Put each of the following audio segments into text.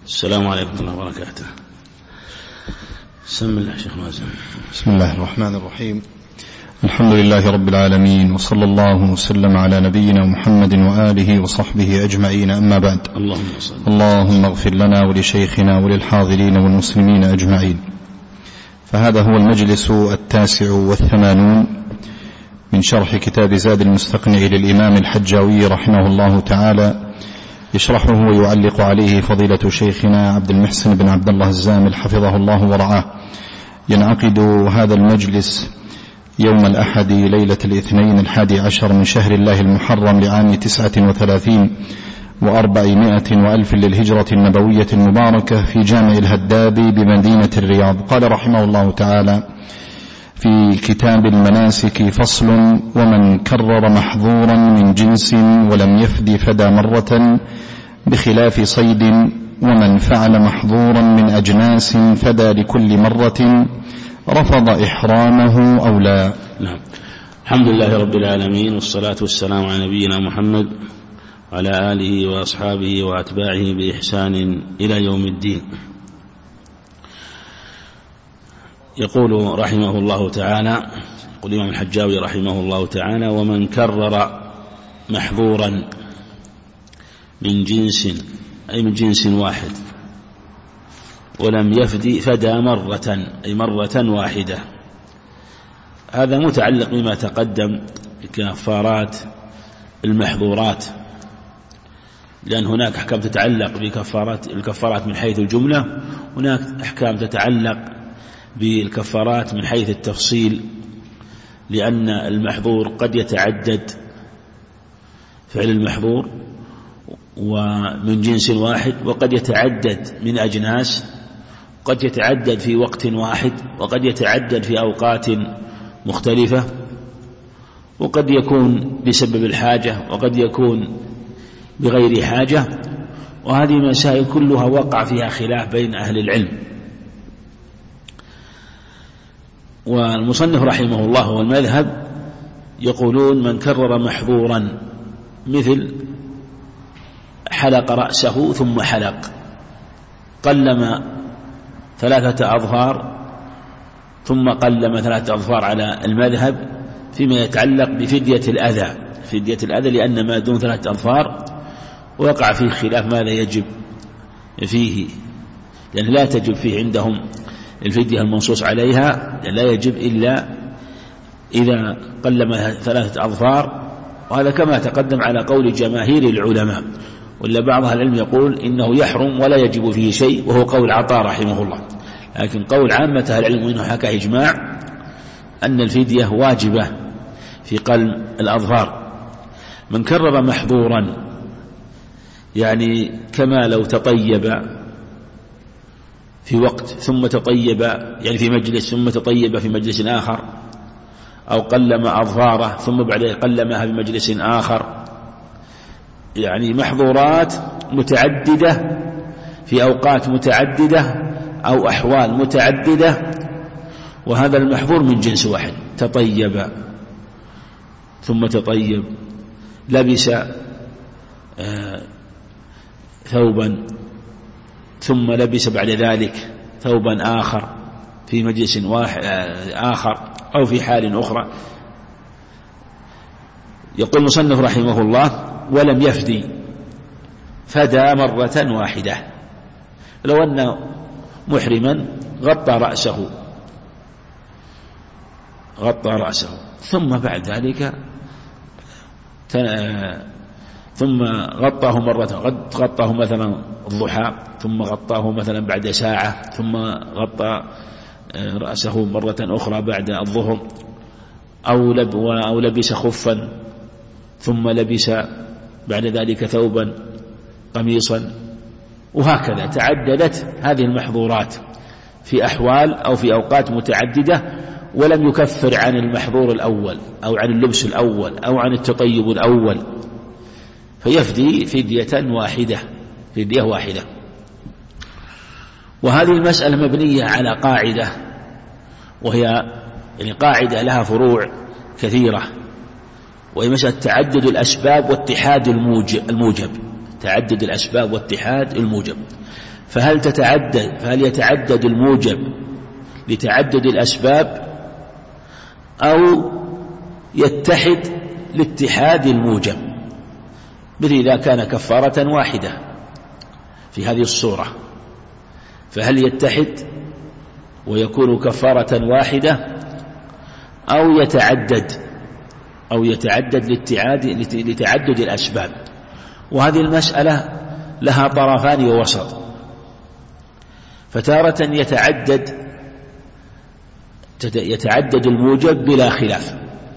السلام عليكم ورحمة الله وبركاته. بسم الله شيخ مازن. بسم الله الرحمن الرحيم. الحمد لله رب العالمين، وصلى الله وسلم على نبينا محمد وآله وصحبه أجمعين، أما بعد. اللهم اغفر لنا ولشيخنا وللحاضرين والمسلمين أجمعين. فهذا هو المجلس 89 من شرح كتاب زاد المستقنع للإمام الحجاوي رحمه الله تعالى، يشرحه ويعلق عليه فضيلة شيخنا عبد المحسن بن عبد الله الزامل حفظه الله ورعاه. ينعقد هذا المجلس يوم الأحد ليلة الاثنين 11 من شهر الله المحرم لعام 39 و400 وألف للهجرة النبوية المباركة في جامع الهداب بمدينة الرياض. قال رحمه الله تعالى في كتاب المناسك: فصل: ومن كرر محظورا من جنس ولم يفد فدى مرة بخلاف صيد، ومن فعل محظورا من أجناس فدى لكل مرة رفض إحرامه أو لا. نعم. الحمد لله رب العالمين، والصلاة والسلام على نبينا محمد وعلى آله وأصحابه وأتباعه بإحسان إلى يوم الدين. يقول رحمه الله تعالى، يقول الإمام الحجاوي رحمه الله تعالى: ومن كرر محظورا من جنس، أي من جنس واحد، ولم يفدي فدى مرة، أي مرة واحدة. هذا متعلق بما تقدم بكفارات المحظورات، لأن هناك أحكام تتعلق بالكفارات من حيث الجملة، هناك أحكام تتعلق بالكفارات من حيث التفصيل، لأن المحظور قد يتعدد، فعل المحظور ومن جنس واحد، وقد يتعدد من أجناس، قد يتعدد في وقت واحد، وقد يتعدد في أوقات مختلفة، وقد يكون بسبب الحاجة، وقد يكون بغير حاجة. وهذه مسائل كلها وقع فيها خلاف بين أهل العلم. والمصنف رحمه الله والمذهب يقولون: من كرر محظورا، مثل حلق رأسه ثم حلق، قلم 3 أظفار ثم قلم 3 أظفار على المذهب فيما يتعلق بفدية الأذى، فدية الأذى، لأن ما دون 3 أظفار وقع فيه خلاف ماذا يجب فيه، لأن لا تجب فيه عندهم الفدية المنصوص عليها، لا يجب إلا إذا قلم 3 أظفار، وهذا كما تقدم على قول جماهير العلماء. ولا بعض أهل العلم يقول إنه يحرم ولا يجب فيه شيء، وهو قول عطاء رحمه الله. لكن قول عامة أهل العلم، وإنه حكى إجماع، أن الفدية واجبة في قلم الأظفار. من كرر محظورا، يعني كما لو تطيب في وقت ثم تطيب، يعني في مجلس ثم تطيب في مجلس آخر، أو قلم أظفاره ثم بعد قلمها في مجلس آخر، يعني محظورات متعددة في أوقات متعددة أو أحوال متعددة. وهذا المحظور من جنس واحد: تطيب ثم تطيب، لبس ثوبا ثم لبس بعد ذلك ثوبا آخر في مجلس آخر أو في حال أخرى. يقول المصنف رحمه الله: ولم يفدي فدى مرة واحدة. لو أن محرما غطى رأسه ثم بعد ذلك ثم غطاه مرة، غطاه مثلا الضحى، ثم غطاه مثلا بعد ساعة، ثم غطى رأسه مرة أخرى بعد الظهر، أو لبس خفا ثم لبس بعد ذلك ثوبا قميصا، وهكذا تعددت هذه المحظورات في أحوال أو في أوقات متعددة، ولم يكفر عن المحظور الأول أو عن اللبس الأول أو عن التطيب الأول، فيفدي فدية واحدة. وهذه المسألة مبنية على قاعدة، وهي يعني قاعدة لها فروع كثيرة، وهي مسألة تعدد الأسباب واتحاد الموجب. تعدد الأسباب واتحاد الموجب. فهل يتعدد الموجب لتعدد الأسباب أو يتحد لاتحاد الموجب؟ مثل إذا كان كفارة واحدة في هذه الصورة، فهل يتحد ويكون كفارة واحدة أو يتعدد لتعدد الأسباب؟ وهذه المسألة لها طرفان ووسط، فتارة يتعدد الموجب بلا خلاف،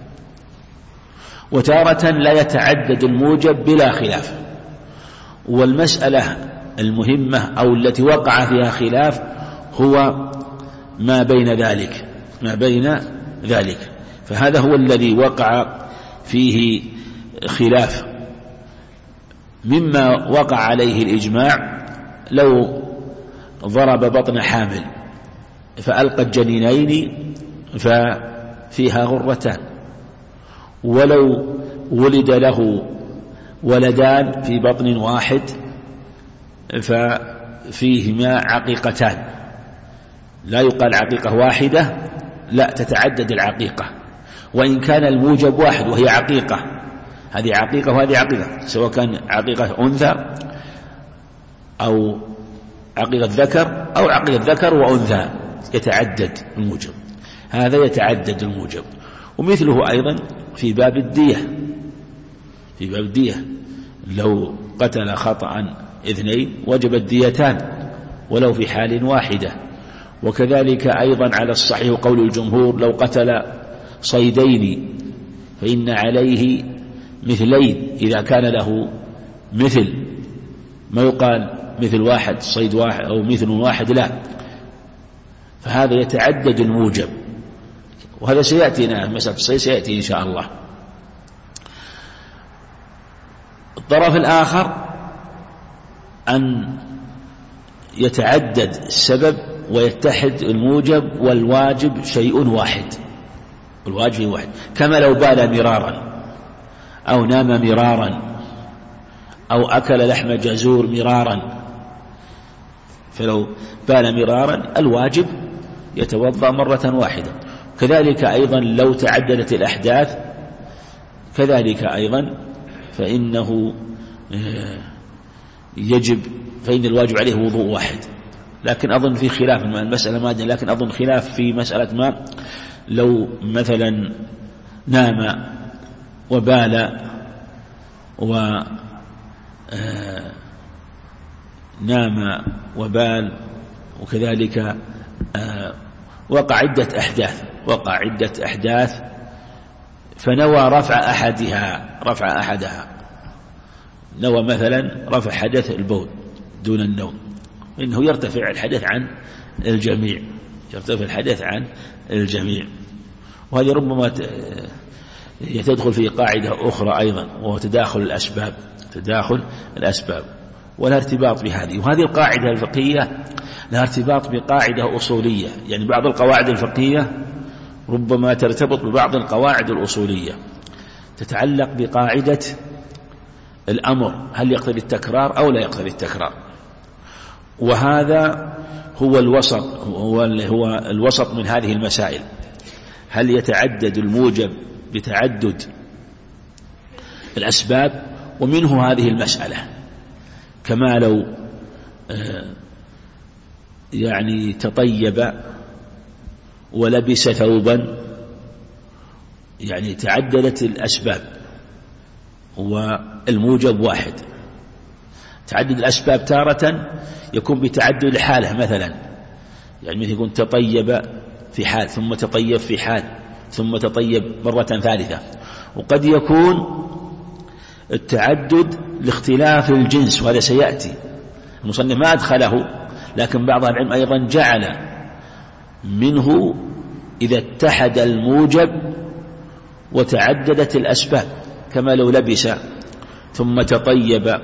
وتارة لا يتعدد الموجب بلا خلاف. والمسألة المهمة أو التي وقع فيها خلاف هو ما بين ذلك، فهذا هو الذي وقع فيه خلاف. مما وقع عليه الإجماع لو ضرب بطن حامل فألقى الجنينين ففيها غرتان، ولو ولد له ولدان في بطن واحد ففيهما عقيقتان، لا يقال عقيقة واحدة، لا، تتعدد العقيقة، وإن كان الموجب واحد وهي عقيقة، هذه عقيقة وهذه عقيقة، سواء كان عقيقة أنثى أو عقيقة ذكر أو عقيقة ذكر وأنثى، يتعدد الموجب، هذا يتعدد الموجب. ومثله أيضا في باب الدية، لو قتل خطأ 2 وجبت ديتان ولو في حال واحدة. وكذلك أيضا على الصحيح قول الجمهور لو قتل صيدين فإن عليه مثلين إذا كان له مثل، ما يقال مثل واحد صيد واحد أو مثل واحد، لا، فهذا يتعدد الموجب، وهذا سيأتينا مسألة الصيد سيأتي إن شاء الله. الطرف الآخر أن يتعدد السبب ويتحد الموجب والواجب شيء واحد، الواجب واحد، كما لو بال مرارا أو نام مرارا أو أكل لحم جزور مرارا، فلو بال مرارا الواجب يتوضأ مرة واحدة. كذلك أيضا لو تعددت الأحداث كذلك أيضا فإن الواجب عليه وضوء واحد. لكن أظن في خلاف المسألة ما أدري، لكن أظن خلاف في مسألة ما لو مثلا نام وبال وكذلك وقع عدة أحداث فنوى رفع أحدها، نوى مثلا رفع حدث البول دون النوم، إنه يرتفع الحدث عن الجميع، وهذه ربما تدخل في قاعدة أخرى أيضا، وهو تداخل الأسباب ولا ارتباط بهذه. وهذه القاعدة الفقهية لها ارتباط بقاعدة أصولية، يعني بعض القواعد الفقهية ربما ترتبط ببعض القواعد الأصولية تتعلق بقاعدة الأمر، هل يقتضي التكرار أو لا يقتضي التكرار. وهذا هو الوسط من هذه المسائل، هل يتعدد الموجب بتعدد الأسباب؟ ومنه هذه المسألة، كما لو يعني تطيب ولبس ثوبا، يعني تعددت الأسباب والموجب واحد. تعدد الأسباب تارة يكون بتعدد الحالة، مثلا يعني مثل يكون تطيب في حال ثم تطيب في حال ثم تطيب مرة ثالثة. وقد يكون التعدد لاختلاف الجنس، وهذا سيأتي، المصنف ما أدخله، لكن بعض العلم أيضا جعل منه إذا اتحد الموجب وتعددت الأسباب، كما لو لبس ثم تطيب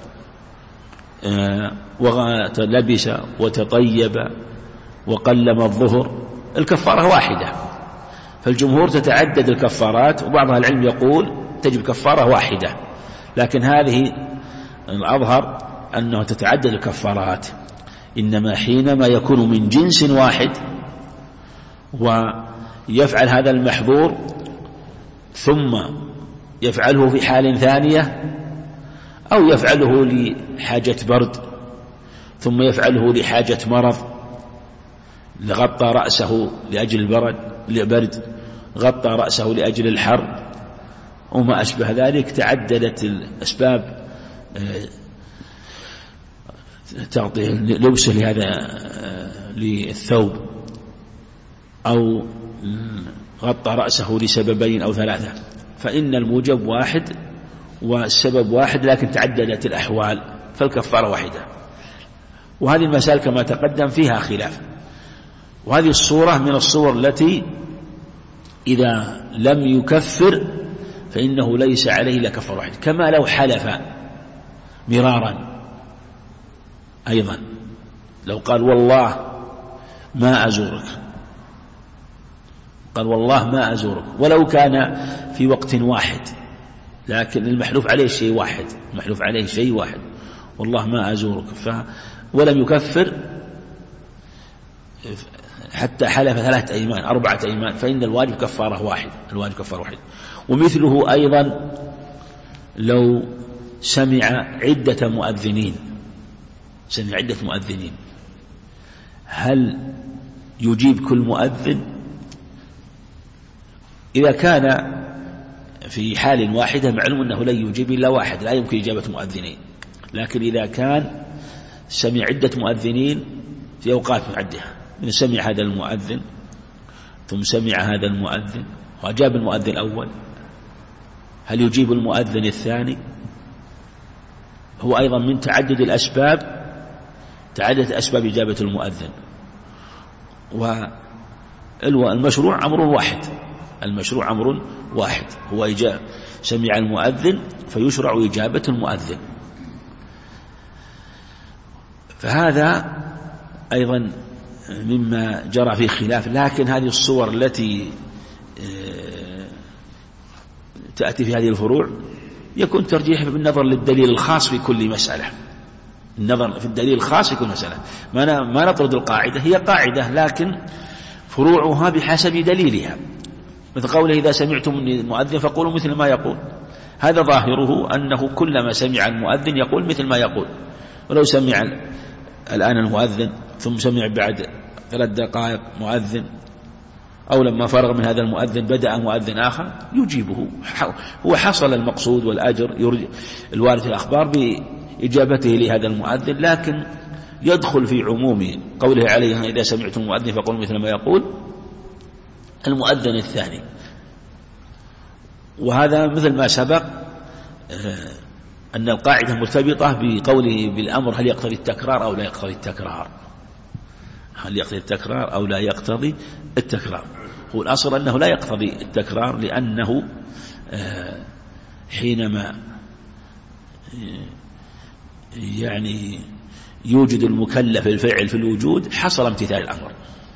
ولبس وتطيب وقلم الظهر، الكفارة واحدة، فالجمهور تتعدد الكفارات، وبعض العلم يقول تجب كفارة واحدة، لكن هذه الأظهر أنه تتعدد الكفارات، إنما حينما يكون من جنس واحد ويفعل هذا المحظور ثم يفعله في حال ثانية، أو يفعله لحاجة برد ثم يفعله لحاجة مرض، غطى رأسه لأجل البرد، غطى رأسه لأجل الحر وما أشبه ذلك، تعددت الأسباب تعطي لبسه لهذا للثوب، أو غطى رأسه لسببين أو ثلاثة، فإن الموجب واحد والسبب واحد لكن تعددت الأحوال فالكفارة واحدة. وهذه المسائل كما تقدم فيها خلاف، وهذه الصورة من الصور التي إذا لم يكفر فإنه ليس عليه إلا كفارة واحدة، كما لو حلف مرارا أيضا، لو قال والله ما أزورك، قال والله ما أزورك ولو كان في وقت واحد، لكن المحلوف عليه شيء واحد، المحلوف عليه شيء واحد، والله ما أزورك، ولم يكفر حتى حلف 3 أيمان 4 أيمان، فإن الواجب كفارة واحد، الواجب كفارة واحد. ومثله أيضا لو سمع عدة مؤذنين، سمع عدة مؤذنين، هل يجيب كل مؤذن؟ إذا كان في حال واحدة معلوم أنه لا يجيب إلا واحد، لا يمكن إجابة مؤذنين، لكن إذا كان سمع عدة مؤذنين في أوقات متعددة، من سمع هذا المؤذن ثم سمع هذا المؤذن وأجاب المؤذن الأول، هل يجيب المؤذن الثاني؟ هو أيضا من تعدد الأسباب، تعدد أسباب إجابة المؤذن. والمشروع أمر واحد، المشروع أمر واحد، هو سمع المؤذن فيشرع إجابة المؤذن. فهذا أيضا مما جرى فيه خلاف، لكن هذه الصور التي تأتي في هذه الفروع يكون ترجيح بالنظر للدليل الخاص في كل مسألة، النظر في الدليل الخاص في كل مسألة، ما نطرد القاعدة، هي قاعدة لكن فروعها بحسب دليلها، مثل قوله إذا سمعتم المؤذن فقولوا مثل ما يقول، هذا ظاهره أنه كلما سمع المؤذن يقول مثل ما يقول، ولو سمع الآن المؤذن ثم سمع بعد 3 دقائق مؤذن، أو لما فرغ من هذا المؤذن بدأ مؤذن آخر يجيبه، هو حصل المقصود والأجر الوارد في الأخبار بإجابته لهذا المؤذن، لكن يدخل في عموم قوله عليه إذا سمعتم المؤذن فقولوا مثل ما يقول المؤذن الثاني. وهذا مثل ما سبق أن القاعدة مرتبطة بقوله بالأمر هل يقتضي التكرار أو لا يقتضي التكرار، هل يقتضي التكرار أو لا يقتضي التكرار. هو الأصل أنه لا يقتضي التكرار، لأنه حينما يعني يوجد المكلف الفعل في الوجود حصل امتثال الأمر،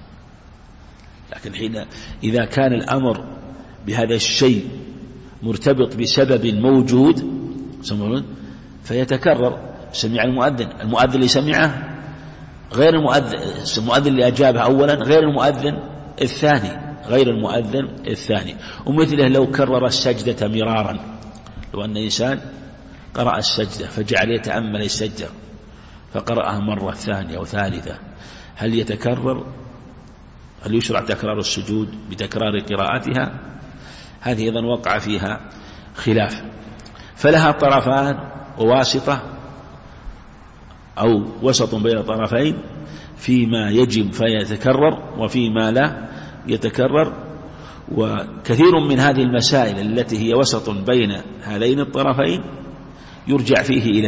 لكن إذا كان الأمر بهذا الشيء مرتبط بسبب موجود فيتكرر. سمع المؤذن اللي سمعه غير المؤذن اللي أجابه أولا غير المؤذن الثاني. ومثله لو كرر السجدة مرارا، لو أن إنسان قرأ السجدة فجعل يتأمل السجدة فقرأها مرة ثانية أو ثالثة، هل يشرع تكرار السجود بتكرار قراءتها؟ هذه أيضا وقع فيها خلاف، فلها طرفان وواسطة أو وسط بين طرفين، فيما يجب فيتكرر وفيما لا يتكرر. وكثير من هذه المسائل التي هي وسط بين هذين الطرفين يرجع فيه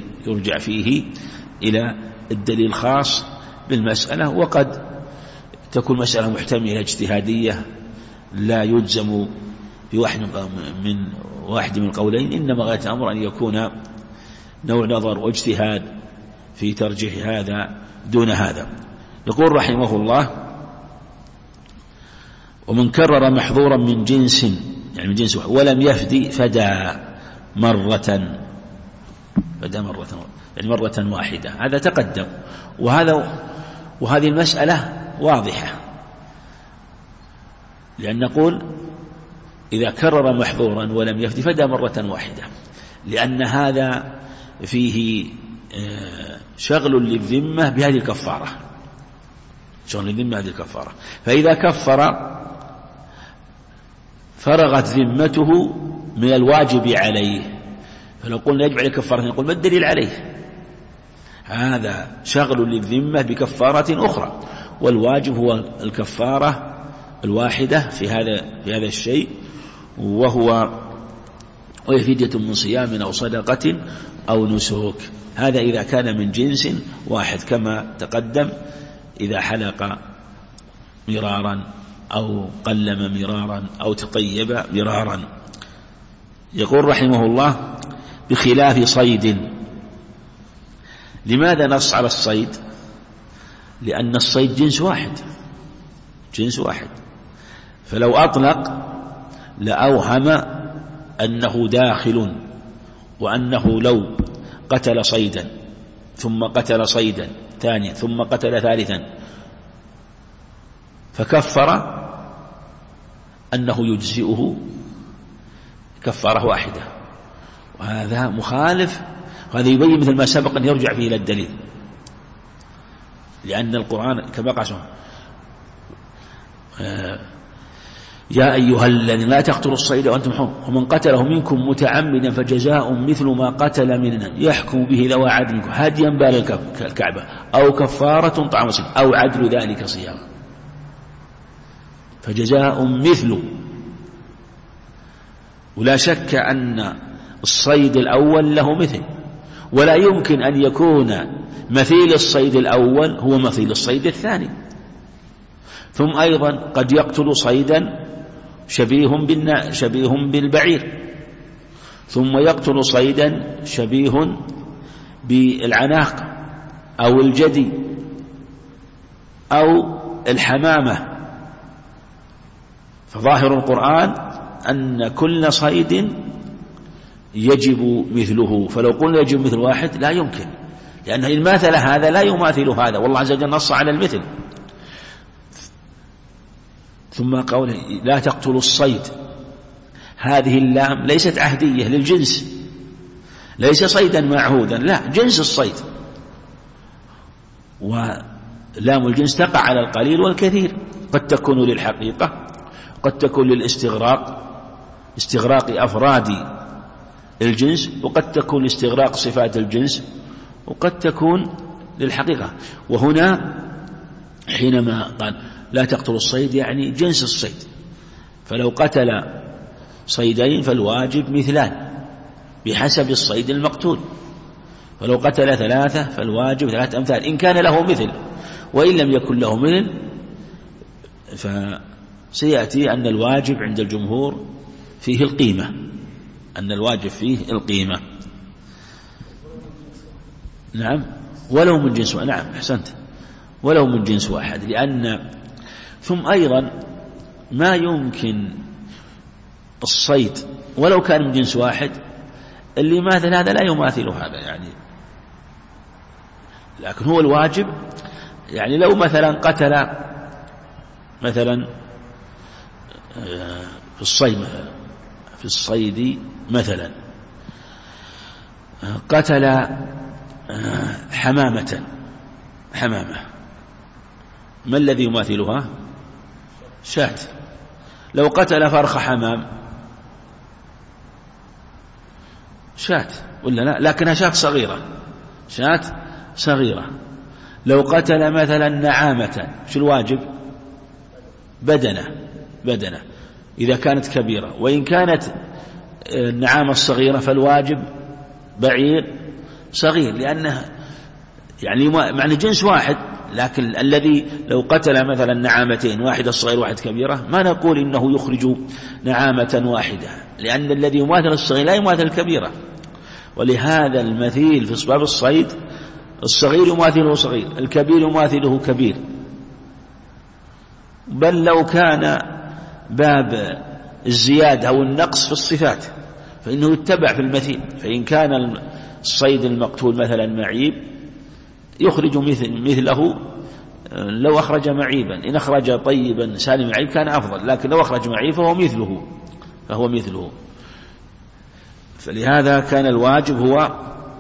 إلى الدليل الخاص بالمسألة، وقد تكون مسألة محتملة اجتهادية لا يجزم بواحد من القولين، إنما غاية الأمر أن يكون نوع نظر واجتهاد في ترجيح هذا دون هذا. يقول رحمه الله: ومن كرر محظورا من جنس، يعني من جنس ولم يفدي فدى مرة، يعني مرة واحدة. هذا تقدم، وهذه المسألة واضحة، لأن نقول إذا كرر محظورا ولم يفد فدى مرة واحدة، لأن هذا فيه شغل للذمة بهذه الكفارة، شغل للذمة بهذه الكفارة. فإذا كفر فرغت ذمته من الواجب عليه، فلو قلنا يجب عليه كفارة نقول ما الدليل عليه؟ هذا شغل للذمة بكفارة أخرى، والواجب هو الكفارة الواحدة في هذا الشيء، وهي فدية من صيام أو صدقة أو نسك. هذا إذا كان من جنس واحد كما تقدم، إذا حلق مرارا أو قلم مرارا أو تطيب مرارا. يقول رحمه الله بخلاف صيد. لماذا نص على الصيد؟ لأن الصيد جنس واحد، فلو أطلق لأوهم أنه داخل، وأنه لو قتل صيدا ثم قتل صيدا ثانيا ثم قتل ثالثا فكفر أنه يجزئه كفارة واحدة، وهذا مخالف. وهذا يبين مثل ما سبق أن يرجع فيه إلى الدليل، لأن القرآن كما قال يا أيها الذين لا تقتلوا الصيد وأنتم حرم ومن قتله منكم متعمدا فجزاء مثل ما قتل من النعم يحكم به ذوى عدل منكم هديا بالغ الكعبة أو كفارة طعام مسكين أو عدل ذلك صيام، فجزاء مثل. ولا شك أن الصيد الأول له مثل، ولا يمكن أن يكون مثيل الصيد الأول هو مثيل الصيد الثاني. ثم أيضا قد يقتل صيدا شبيه بالبعير، ثم يقتل صيدا شبيه بالعناق أو الجدي أو الحمامة. فظاهر القرآن أن كل صيد يجب مثله، فلو قلنا يجب مثل واحد لا يمكن، لأن الماثل هذا لا يماثل هذا، والله عز وجل نص على المثل. ثم قوله لا تقتلوا الصيد، هذه اللام ليست عهدية للجنس، ليس صيدا معهودا، لا، جنس الصيد، ولام الجنس تقع على القليل والكثير، قد تكون للحقيقة، قد تكون للاستغراق، استغراق أفراد الجنس، وقد تكون لاستغراق صفات الجنس، وقد تكون للحقيقة. وهنا حينما قال لا تقتلوا الصيد يعني جنس الصيد، فلو قتل صيدين فالواجب مثلان بحسب الصيد المقتول، فلو قتل ثلاثة فالواجب 3 أمثال إن كان له مثل، وإن لم يكن له مثل فسيأتي أن الواجب عند الجمهور فيه القيمة، أن الواجب فيه القيمة. نعم، ولو من جنس واحد، نعم أحسنت، ولو من جنس واحد، لأن ثم أيضا ما يمكن الصيد ولو كان من جنس واحد اللي ماثل هذا لا يماثل هذا، يعني لكن هو الواجب. يعني لو مثلا قتل مثلا في الصيد مثلا قتل حمامة، ما الذي يماثلها؟ شاة. لو قتل فرخ حمام شاة ولا لا؟ لكنها شاة صغيرة. لو قتل مثلا نعامة شو الواجب؟ بدنة إذا كانت كبيرة، وإن كانت النعامة الصغيرة فالواجب بعير صغير، لأنها يعني معنى جنس واحد. لكن الذي لو قتل مثلا نعامتين، واحدة صغيرة واحدة كبيرة، ما نقول إنه يخرج نعامة واحدة، لأن الذي يماثل الصغير لا يماثل الكبيرة. ولهذا المثيل في أسباب الصيد الصغير يماثله صغير، الكبير يماثله كبير. بل لو كان باب الزيادة أو النقص في الصفات فإنه يتبع في المثيل، فإن كان الصيد المقتول مثلا معيب يخرج مثله لو أخرج معيبا. إن أخرج طيبا سالم معيب كان أفضل، لكن لو أخرج معيب فهو مثله. فلهذا كان الواجب هو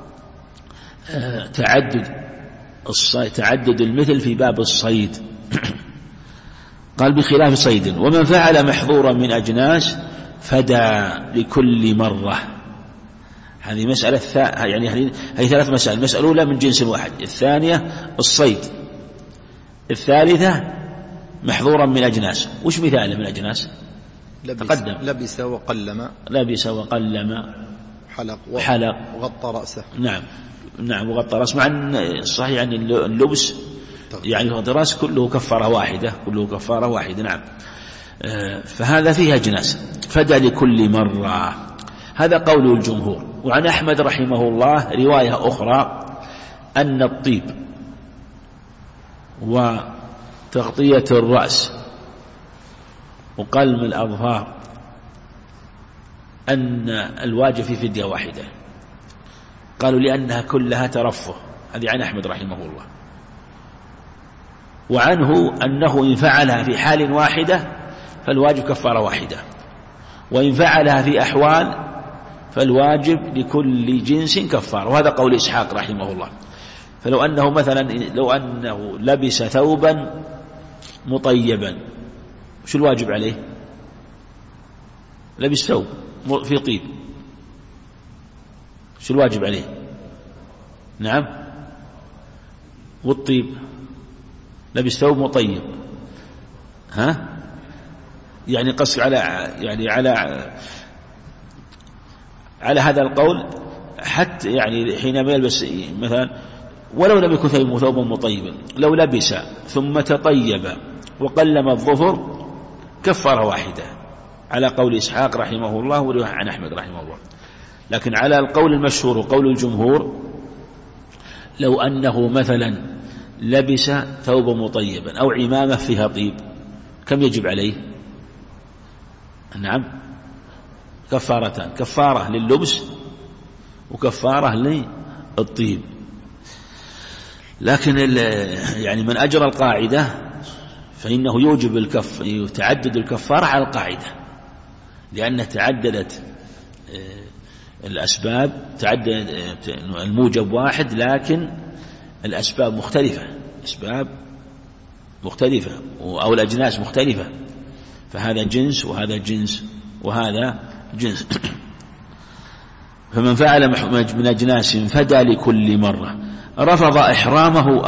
تعدد المثل في باب الصيد. قال بخلاف صيد. ومن فعل محظورا من أجناس فدى لكل مرة. هذه مسألة يعني هذه 3 مسائل. المسألة الأولى من جنس واحد، الثانية الصيد، الثالثة محظورا من أجناس. وش مثاله من أجناس؟ تقدم لبس وقلم حلق وغطى رأسه. نعم وغطى رأسه. مع أن صحيح يعني اللبس يعني غطى رأس كله كفارة واحدة. نعم. فهذا فيها أجناس. فدى لكل مرة، هذا قول الجمهور. وعن أحمد رحمه الله رواية أخرى أن الطيب وتغطية الرأس وقلم الأظفار أن الواجب في فدية واحدة. قالوا لأنها كلها ترفه. هذه عن أحمد رحمه الله. وعنه أنه إن فعلها في حال واحدة فالواجب كفارة واحدة، وإن فعلها في أحوال فالواجب لكل جنس كفارة. وهذا قول إسحاق رحمه الله. فلو أنه مثلا لبس ثوبا مطيبا، شو الواجب عليه؟ لبس ثوب في طيب، شو الواجب عليه؟ نعم. والطيب لبس ثوب مطيب، يعني قص على هذا القول، حتى يعني حينما يلبس مثلا ولو لم يكن ثوبا مطيبا، لو لبس ثم تطيب وقلم الظفر كفارة واحدة على قول إسحاق رحمه الله ورواية عن أحمد رحمه الله. لكن على القول المشهور وقول الجمهور، لو أنه مثلا لبس ثوبا مطيبا أو عمامة فيها طيب، كم يجب عليه؟ نعم، كفارتان، كفارة لللبس وكفارة للطيب. لكن يعني من أجرى القاعدة فإنه يوجب تعدد الكفارة على القاعدة، لأن تعددت الأسباب، تعدد الموجب واحد لكن الأسباب مختلفة أو الأجناس مختلفة، فهذا جنس وهذا جنس وهذا جنس. فمن فعل من أجناس فدى لكل مرة رفض إحرامه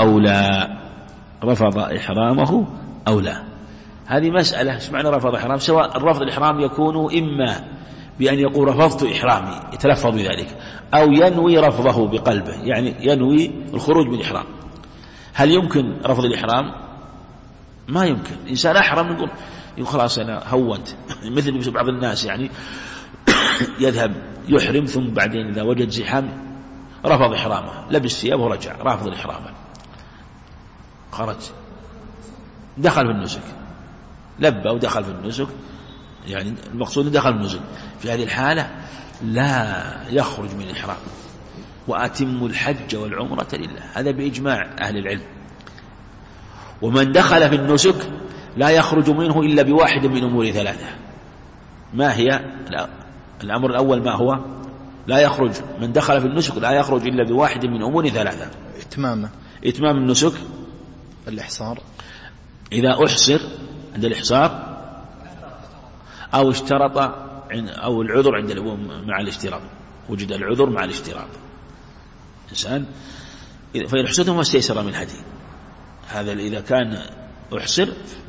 أو لا. هذه مسألة. ايش معنى رفض إحرام؟ سواء الرفض الإحرام يكون إما بأن يقول رفضت إحرامي يتلفظ بذلك، أو ينوي رفضه بقلبه، يعني ينوي الخروج من الإحرام. هل يمكن رفض الإحرام؟ ما يمكن. إنسان أحرم يقول خلاص أنا هونت، مثل بعض الناس يعني يذهب يحرم ثم بعدين إذا وجد زحام رفض إحرامه، لبس ثيابه ورجع رافض الإحرام، خرج دخل في النسك، لبى ودخل في النسك، يعني المقصود دخل في النسك. في هذه الحالة لا يخرج من الإحرام. وأتم الحج والعمرة لله، هذا بإجماع أهل العلم. ومن دخل في النسك لا يخرج منه إلا بواحد من أمور 3. ما هي؟ الأمر الأول ما هو؟ لا يخرج من دخل في النسك لا يخرج إلا بواحد من أمور 3. إتمام النسك، الإحصار إذا أحصر عند الإحصار، أو اشترط أو العذر عند مع الاشتراط، وجد العذر مع الاشتراط. إنسان فإن أحصرتم ما استيسر من الهدي، هذا إذا كان أحصر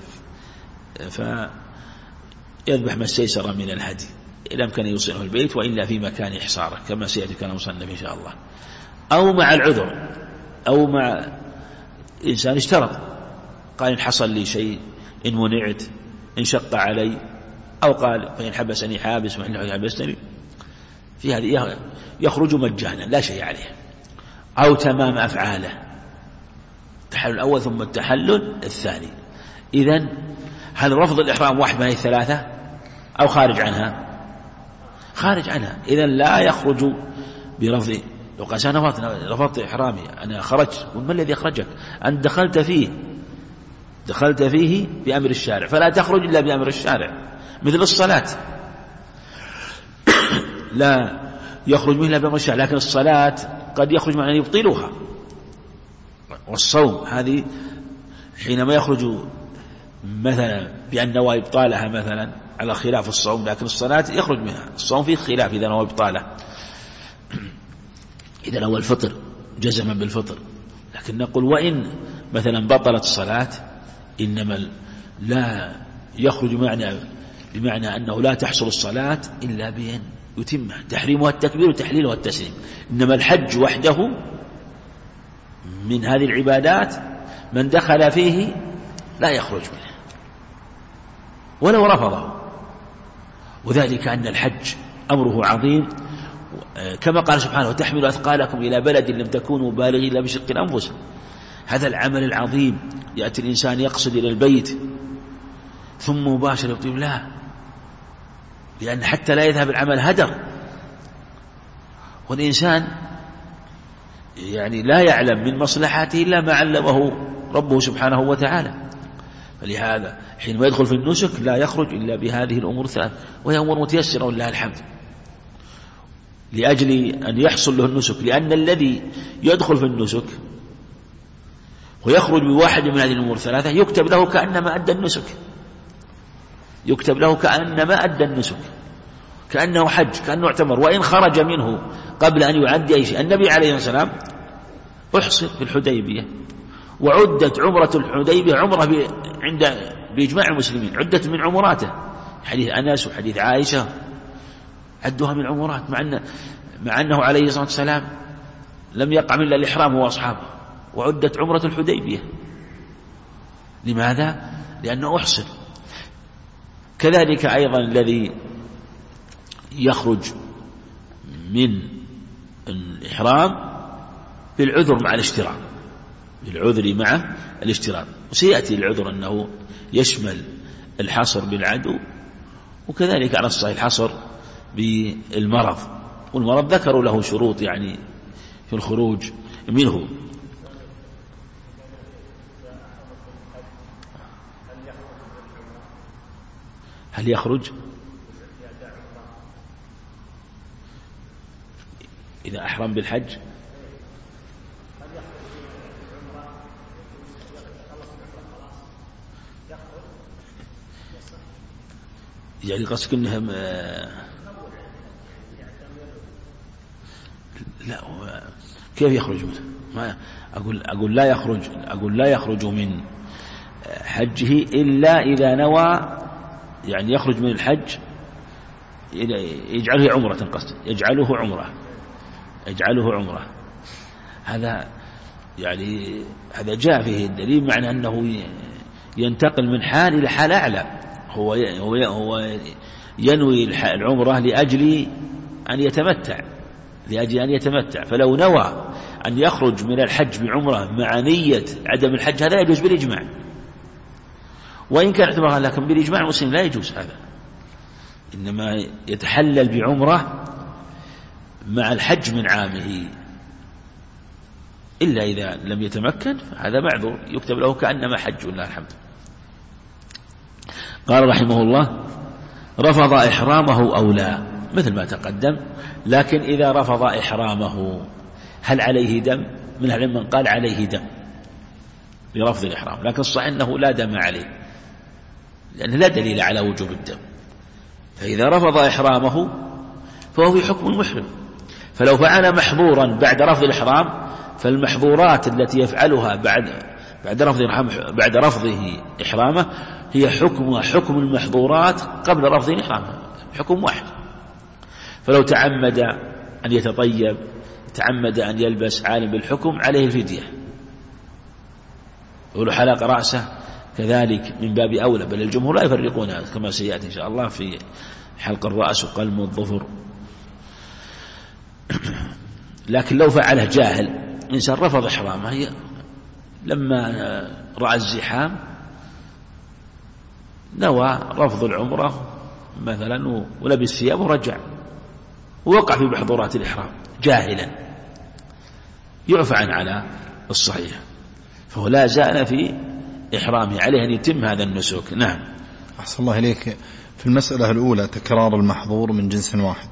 فيذبح ما استيسر من الهدي إذا كان يوصله البيت، وإلا في مكان إحصاره كما سيأتي كان مصنف إن شاء الله. أو مع العذر، أو مع إنسان اشترط قال إن حصل لي شيء، إن منعت، إن شق علي، أو قال فإن حبسني حابس وإن حبسني، في هذه يخرج مجانا لا شيء عليه. أو تمام أفعاله، التحلل الأول ثم التحلل الثاني. إذن هل رفض الإحرام واحد من 3 أو خارج عنها؟ خارج عنها. إذن لا يخرج برفض لو قال أنا رفضت إحرامي، أنا خرجت، ما الذي أخرجك؟ أنت دخلت فيه بأمر الشارع، فلا تخرج إلا بأمر الشارع. مثل الصلاة لا يخرج منها بأمر الشارع، لكن الصلاة قد يخرج مع أن يبطلها. والصوم هذه حينما يخرج مثلا بأن نوى إبطالها مثلا على خلاف الصوم، لكن الصلاة يخرج منها. الصوم فيه خلاف إذا نوى إبطاله، إذا نوى الفطر جزما بالفطر. لكن نقول وإن مثلا بطلت الصلاة إنما لا يخرج بمعنى أنه لا تحصل الصلاة إلا بأن يتمها، تحريمها التكبير وتحليلها التسليم. إنما الحج وحده من هذه العبادات من دخل فيه لا يخرج منه ولو رفضه، وذلك أن الحج أمره عظيم، كما قال سبحانه وتحمل أثقالكم إلى بلد لم تكونوا بالغين إلا بشق الأنفس. هذا العمل العظيم يأتي الإنسان يقصد إلى البيت ثم مباشر يطيب، لا، لأن حتى لا يذهب العمل هدر، والإنسان يعني لا يعلم من مصلحته إلا ما علمه ربه سبحانه وتعالى. فلهذا حينما يدخل في النسك لا يخرج إلا بهذه الأمور الثلاث، وهي أمور متيسرة ولله الحمد، لأجل أن يحصل له النسك. لأن الذي يدخل في النسك ويخرج بواحد من هذه الأمور الثلاثة يكتب له كأنما أدى النسك، يكتب له كأنما أدى النسك، كأنه حج، كأنه اعتمر، وإن خرج منه قبل أن يعدي أي شيء. النبي عليه الصلاة والسلام أحصر في الحديبية، وعدت عمرة الحديبية عمرة بإجماع المسلمين، عدت من عمراته، حديث أنس وحديث عائشة عدوها من عمرات، مع أنه عليه الصلاة والسلام لم يقع إلا الإحرام هو وأصحابه، وعدت عمرة الحديبية. لماذا؟ لأنه أحصر. كذلك أيضا الذي يخرج من الإحرام بالعذر مع الاشتراط، بالعذر مع الاشتراط، وسيأتي العذر أنه يشمل الحصر بالعدو، وكذلك على الصحيح الحصر بالمرض، والمرض ذكروا له شروط يعني في الخروج منه. هل يخرج إذا أحرم بالحج؟ يعني قصدك أنهم لا، كيف يخرج منه؟ ما أقول لا يخرج من حجه إلا إذا نوى، يعني يخرج من الحج يجعله عمرة، قصد يجعله عمرة. هذا يعني هذا جاء فيه الدليل، معنى أنه ينتقل من حال إلى حال أعلى. هو ينوي العمرة لأجل أن يتمتع، فلو نوى أن يخرج من الحج بعمرة مع نية عدم الحج هذا يجوز بالإجماع، وإن كان اعتبارها، لكن بالإجماع المسلم لا يجوز هذا، إنما يتحلل بعمرة مع الحج من عامه، إلا إذا لم يتمكن فهذا معذور يكتب له كأنما حج، ولله الحمد. قال رحمه الله: رفض إحرامه أو لا، مثل ما تقدم. لكن إذا رفض إحرامه هل عليه دم؟ من العلم من قال عليه دم لرفض الإحرام، لكن الصحيح أنه لا دم عليه، لأنه لا دليل على وجوب الدم. فإذا رفض إحرامه فهو في حكم المحرم، فلو فعل محظورا بعد رفض الإحرام فالمحظورات التي يفعلها بعد رفضه إحرامه هي حكم المحظورات قبل رفضه إحرامه، حكم واحد. فلو تعمد أن يتطيب، تعمد أن يلبس عالم بالحكم، عليه الفدية. ولو حلق رأسه كذلك من باب أولى، بل الجمهور لا يفرقون كما سيأتي إن شاء الله في حلق الرأس وقلم الظفر. لكن لو فعله جاهل، إنسان رفض إحرامه لما رأى الزحام نوى رفض العمرة مثلا ولبس ثيابه ورجع، ووقع في محظورات الإحرام جاهلا، يعفى عنه على الصحيح، فهو لا زال في إحرامه، عليه أن يتم هذا النسك. نعم. أحسن الله إليك. في المسألة الأولى تكرار المحظور من جنس واحد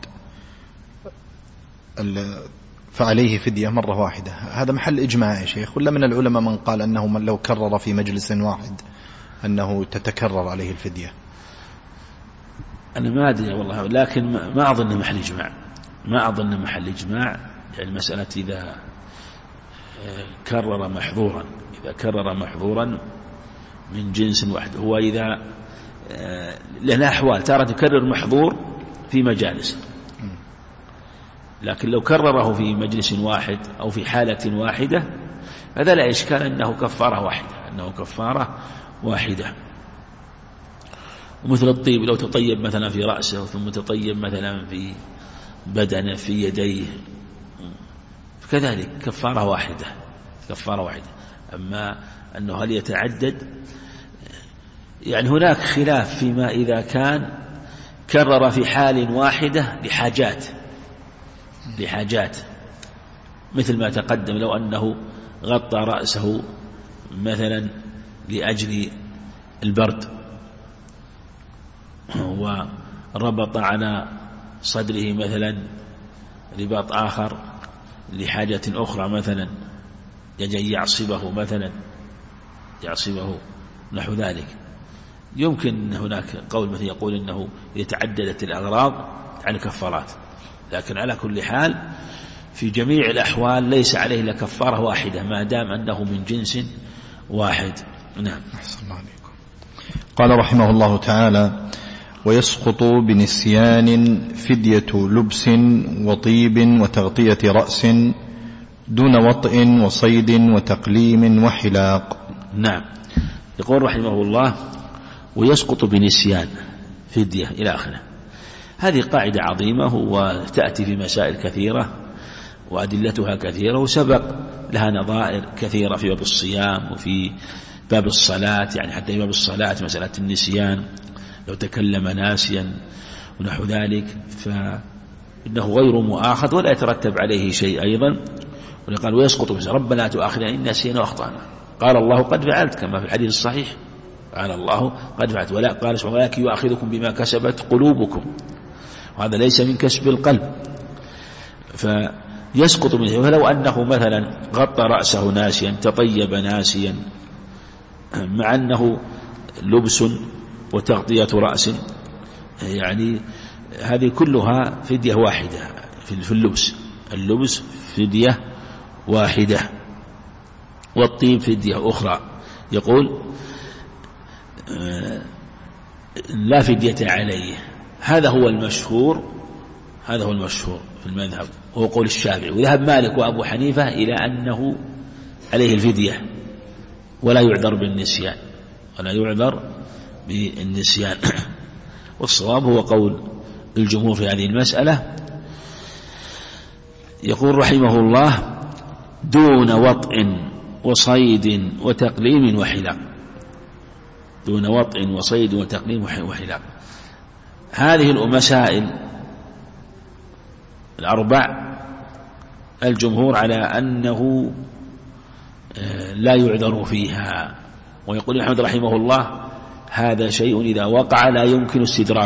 فعليه فدية مرة واحدة، هذا محل إجماع يا شيخ، ولا من العلماء من قال أنه من لو كرر في مجلس واحد أنه تتكرر عليه الفدية؟ أنا ما أدري والله، لكن ما أظن محل إجماع، ما أظن محل إجماع. يعني مسألة إذا كرر محظورا، إذا كرر محظورا من جنس واحد، هو إذا له أحوال، تارة يكرر محظور في مجالس، لكن لو كرره في مجلس واحد أو في حالة واحدة هذا لا إشكال أنه كفارة واحدة، أنه كفارة واحدة. ومثل الطيب لو تطيب مثلا في رأسه ثم تطيب مثلا في بدنه في يديه كذلك كفارة واحدة، كفارة واحدة. أما أنه هل يتعدد، يعني هناك خلاف فيما إذا كان كرر في حال واحدة لحاجات مثل ما تقدم، لو أنه غطى رأسه مثلا لأجل البرد وربط على صدره مثلا رباط آخر لحاجة أخرى، مثلا يجي يعصبه مثلا، يعصبه نحو ذلك، يمكن هناك قول مثل يقول إنه يتعددت الأغراض عن كفارات، لكن على كل حال في جميع الأحوال ليس عليه إلا كفارة واحدة ما دام أنه من جنس واحد. نعم. أحسن الله عليكم. قال رحمه الله تعالى: ويسقط بنسيان فدية لبس وطيب وتغطية رأس دون وطئ وصيد وتقليم وحلاق. نعم. يقول رحمه الله: ويسقط بنسيان فدية إلى آخره. هذه قاعدة عظيمة وتأتي في مسائل كثيرة وأدلتها كثيرة، وسبق لها نظائر كثيرة في باب الصيام وفي باب الصلاة، يعني حتى في باب الصلاة مسألة النسيان لو تكلم ناسيا ونحو ذلك فإنه غير مؤاخذ ولا يترتب عليه شيء أيضا. ولقال: ويسقط ربنا لا تؤاخذنا إن نسينا وأخطأنا. قال الله: قد فعلت، كما في الحديث الصحيح، قال الله: قد فعلت. ولا قال سبحانه: ولكن يؤاخذكم بما كسبت قلوبكم، وهذا ليس من كسب القلب. فيسقط منه. ولو أنه مثلا غطى رأسه ناسيا، تطيب ناسيا، مع أنه لبس وتغطية رأس، يعني هذه كلها فدية واحدة في اللبس فدية واحدة، والطيب فدية أخرى. يقول: لا فدية عليه. هذا هو المشهور في المذهب، هو قول الشافعي. وذهب مالك وأبو حنيفة إلى أنه عليه الفدية ولا يعذر بالنسيان، والصواب هو قول الجمهور في هذه المسألة. يقول رحمه الله: دون وطئ وصيد وتقليم وحلاق. دون وطئ وصيد وتقليم وحلاق. هذه المسائل الأربع الجمهور على أنه لا يعذر فيها. ويقول أحمد رحمه الله: هذا شيء إذا وقع لا يمكن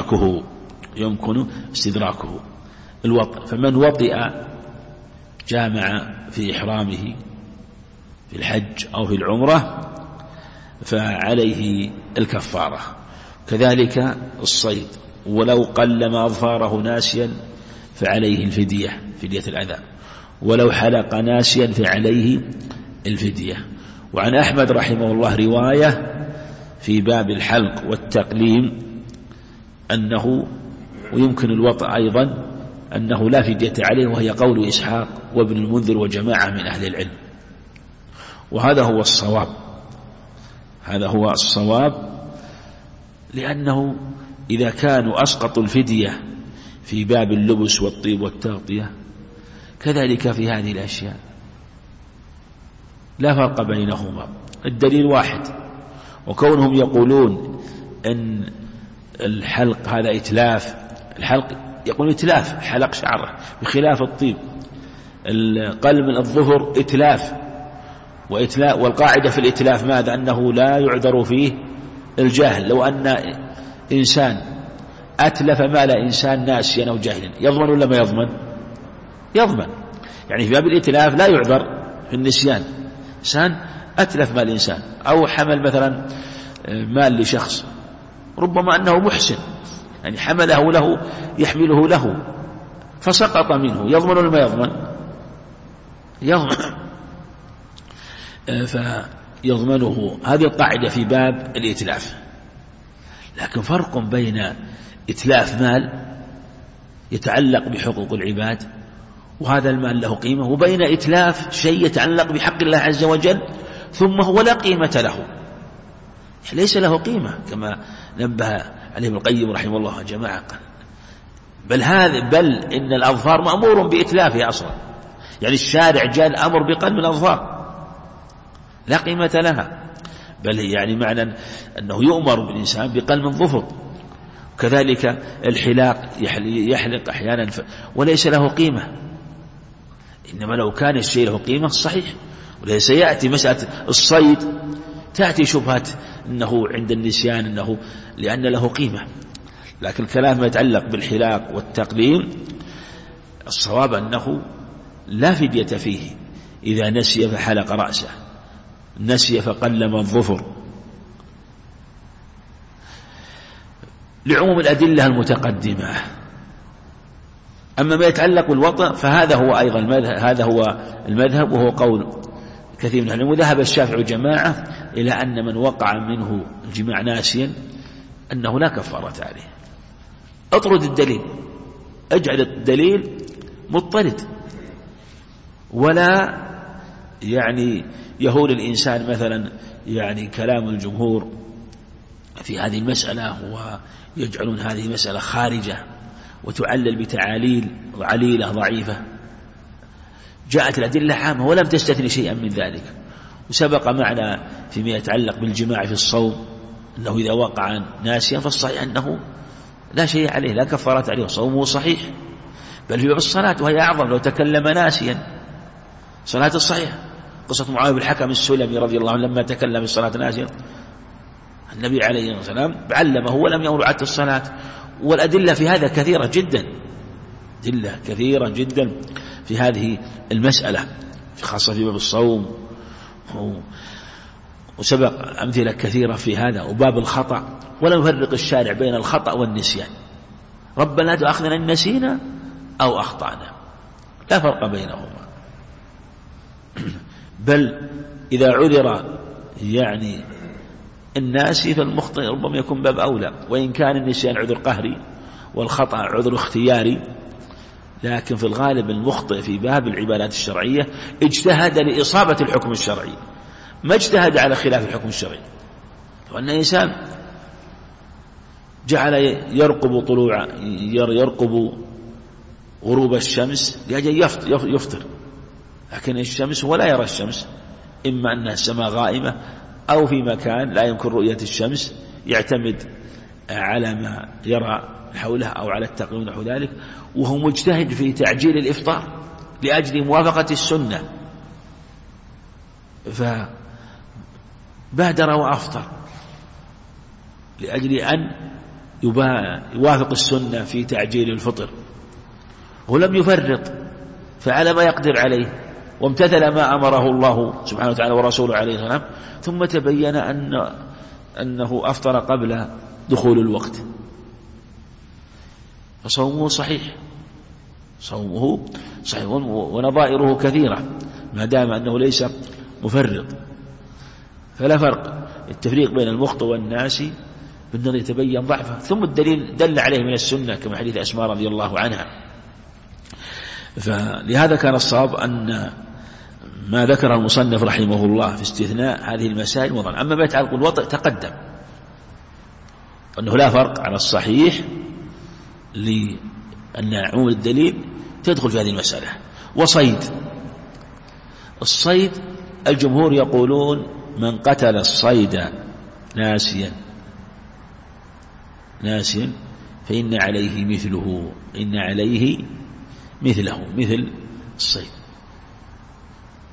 استدراكه الوطئ. فمن وطئ جامع في إحرامه في الحج أو في العمرة فعليه الكفارة. كذلك الصيد، ولو قلم أظفاره ناسيا فعليه فدية العذاب، ولو حلق ناسيا فعليه الفدية. وعن أحمد رحمه الله رواية في باب الحلق والتقليم أنه ويمكن الوطأ أيضا أنه لا فدية عليه، وهي قول إسحاق وابن المنذر وجماعة من أهل العلم. وهذا هو الصواب، لأنه إذا كانوا أسقطوا الفدية في باب اللبس والطيب والتغطية كذلك في هذه الأشياء لا فرق بينهما، الدليل واحد. وكونهم يقولون أن الحلق هذا إتلاف، الحلق يقول إتلاف، حلق شعره، بخلاف الطيب قل من الظفر إتلاف، والقاعدة في الإتلاف ماذا؟ أنه لا يعذر فيه الجاهل. لو أن إنسان أتلف مال إنسان ناسيا أو جاهلا يضمن ولا ما يضمن؟ يضمن. يعني في باب الإتلاف لا يعذر في النسيان. إنسان أتلف مال إنسان أو حمل مثلا مال لشخص ربما أنه محسن، يعني حمله له يحمله له فسقط منه، يضمن ولا ما يضمن؟ يضمن. فيضمنه. هذه القاعدة في باب الإتلاف. لكن فرق بين إتلاف مال يتعلق بحقوق العباد وهذا المال له قيمة، وبين إتلاف شيء يتعلق بحق الله عز وجل ثم هو لا قيمة له، ليس له قيمة كما نبه عليه ابن القيم رحمه الله جماعة. بل إن الأظفار مأمور بإتلافها أصلا، يعني الشارع جاء الأمر بقلم الأظفار لا قيمة لها، بل يعني معنى أنه يؤمر بالإنسان بقلم الظفر. كذلك الحلاق يحلق أحيانا وليس له قيمة، إنما لو كان الشيء له قيمة صحيح. وليس يأتي مسألة الصيد تأتي شبهة أنه عند النسيان أنه لأن له قيمة، لكن الكلام ما يتعلق بالحلاق والتقليم الصواب أنه لا فدية فيه. إذا نسي فحلق رأسه، نسي فقلم الظفر، لعموم الأدلة المتقدمة. أما ما يتعلق بالوطأ فهذا هو أيضا هذا هو المذهب، وهو قول كثير من العلماء. وذهب الشافعي جماعة إلى أن من وقع منه الجماع ناسيا أنه لا كفارة عليه. اطرد الدليل، اجعل الدليل مضطرد، ولا يعني يهول الإنسان مثلا يعني كلام الجمهور في هذه المسألة ويجعلون هذه مسألة خارجة وتعلل بتعاليل عليلة ضعيفة. جاءت الأدلة عامة ولم تستثني شيئا من ذلك. وسبق معنا فيما يتعلق بالجماع في الصوم أنه إذا وقع ناسيا فالصحيح أنه لا شيء عليه، لا كفارة عليه، صومه صحيح. بل في باب الصلاة وهي أعظم، لو تكلم ناسيا صلاة الصحيح. قصة معاوية بن الحكم السلمي رضي الله عنه لما تكلم الصلاة ناسيا النبي عليه الصلاة والسلام علمه ولم يأمر عدت الصلاة. والأدلة في هذا كثيرة جدا، أدلة كثيرة جدا في هذه المسألة، خاصة في باب الصوم، وسبق أمثلة كثيرة في هذا. وباب الخطأ، ولا نفرق الشارع بين الخطأ والنسيان. ربنا لا تؤاخذنا إن نسينا أو أخطأنا، لا فرق بينهما. بل إذا عذر يعني الناسي فالمخطئ ربما يكون باب أولى، وإن كان النسيان عذر قهري والخطأ عذر اختياري. لكن في الغالب المخطئ في باب العبادات الشرعية اجتهد لإصابة الحكم الشرعي، ما اجتهد على خلاف الحكم الشرعي. وأن إنسان جعل يرقب غروب الشمس لأجل يفطر، لكن الشمس ولا يرى الشمس، إما أن السماء غائمة أو في مكان لا يمكن رؤية الشمس، يعتمد على ما يرى حوله أو على التقويم نحو ذلك، وهو مجتهد في تعجيل الإفطار لأجل موافقة السنة، فبادر وأفطر لأجل أن يوافق السنة في تعجيل الفطر، ولم يفرط، فعلى ما يقدر عليه وامتثل ما أمره الله سبحانه وتعالى ورسوله عليه السلام، ثم تبين أنه أفطر قبل دخول الوقت، فصومه صحيح، صومه صحيح. ونظائره كثيرة ما دام أنه ليس مفرط، فلا فرق. التفريق بين المخطئ والناسي بالنظر يتبين ضعفه، ثم الدليل دل عليه من السنة كما حديث أسماء رضي الله عنها. فلهذا كان الصواب أن ما ذكر المصنف رحمه الله في استثناء هذه المسائل وضعا. أما ما يتعلق بالوطئ تقدم أنه لا فرق على الصحيح، لأن عموم الدليل تدخل في هذه المسألة. وصيد، الصيد الجمهور يقولون من قتل الصيد ناسيا فإن عليه مثله، إن عليه مثل الصيد.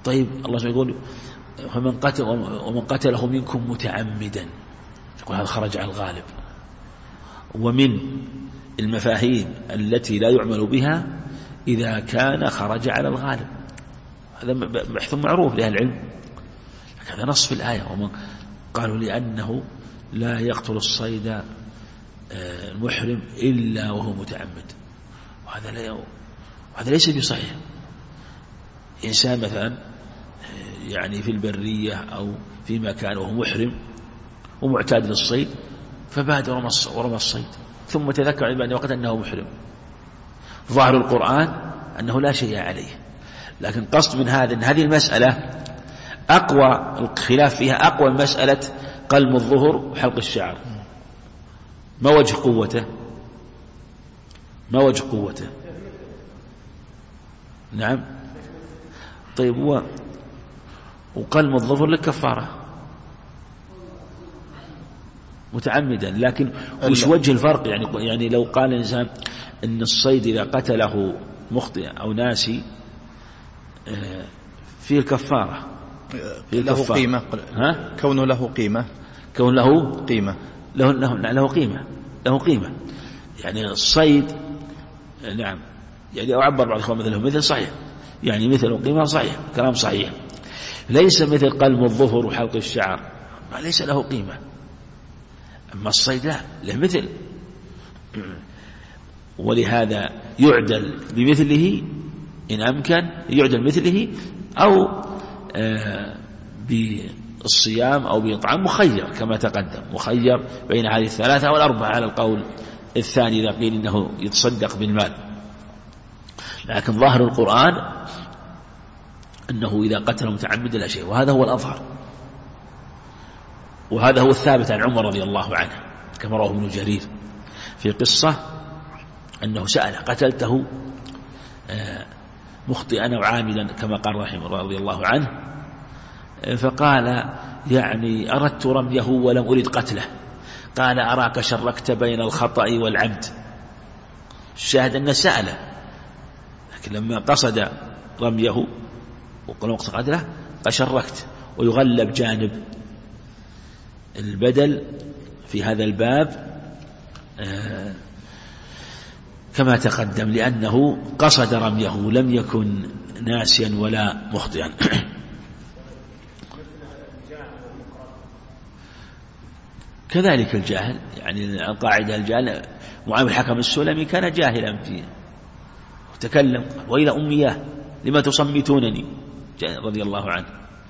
طيب الله يقول ومن قتله منكم متعمدا، يقول هذا خرج على الغالب. ومن المفاهيم التي لا يعمل بها إذا كان خرج على الغالب، هذا بحث معروف لأهل العلم، هذا نص في الآية. ومن قالوا لأنه لا يقتل الصيد المحرم إلا وهو متعمد، وهذا ليس بصحيح. إنسان مثلا يعني في البرية أو في مكان وهو محرم ومعتاد للصيد فبادر ورمى الصيد ثم تذكر بعد وقت أنه محرم، ظاهر القرآن أنه لا شيء عليه. لكن قصد من هذا أن هذه المسألة أقوى، الخلاف فيها أقوى من مسألة قلم الظهر وحلق الشعر. ما وجه قوته؟ ما وجه قوته؟ نعم. طيب وقلم الظفر لك كفارة متعمدا، لكن وش وجه الفرق؟ يعني لو قال الإنسان إن الصيد إذا قتله مخطئ أو ناسي فيه الكفارة، له قيمة. كونه له قيمة، كون له قيمة، له قيمة، له قيمة. يعني الصيد نعم، يعني أعبر بعض الإخوان مثل صحيح، يعني مثل قيمة صحيح، كلام صحيح، ليس مثل قلم الظفر وحلق الشعر، ما ليس له قيمة. أما الصيد لا، له مثل، ولهذا يعدل بمثله إن أمكن، يعدل مثله أو بالصيام أو بإطعام، مخير كما تقدم، مخير بين هذه الثلاثة أو الأربعة على القول الثاني إذا قيل إنه يتصدق بالمال. لكن ظاهر القرآن أنه إذا قتل متعمدا لا شيء، وهذا هو الأظهر، وهذا هو الثابت عن عمر رضي الله عنه كما رواه ابن جرير في قصة أنه سأل قتلته مخطئا أو عامدا كما قال رحمه الله رضي الله عنه، فقال يعني أردت رميه ولم أريد قتله، قال أراك شركت بين الخطأ والعمد. الشاهد أن سأله، لكن لما قصد رميه وقال وقت قتله فشركت. ويغلب جانب البدل في هذا الباب كما تقدم، لأنه قصد رميه لم يكن ناسيا ولا مخطئا. كذلك الجاهل، يعني القاعدة الجاهل، معاذ الحكم السلمي كان جاهلا فيه وتكلم، وإلى أمياه لما تصمتونني رضي الله عنه.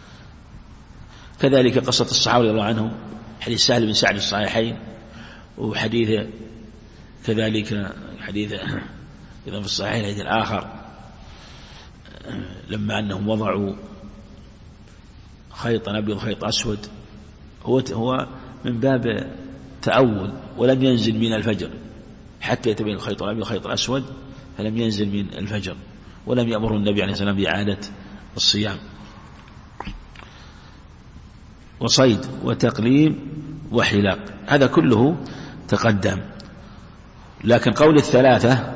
كذلك قصة الصحابة رضي الله عنهم، حديث سهل بن سعد الصحيحين، وحديث كذلك حديث إذا في الصحيحين الحديث الآخر لما أنهم وضعوا خيطا أبيض خيط أسود، هو من باب تأول، ولم ينزل من الفجر حتى يتبين الخيط الأبيض خيط الأسود، فلم ينزل من الفجر، ولم يأمر النبي عليه الصلاة والسلام بإعادة الصيام. وصيد وتقليم وحلاق هذا كله تقدم. لكن قول الثلاثة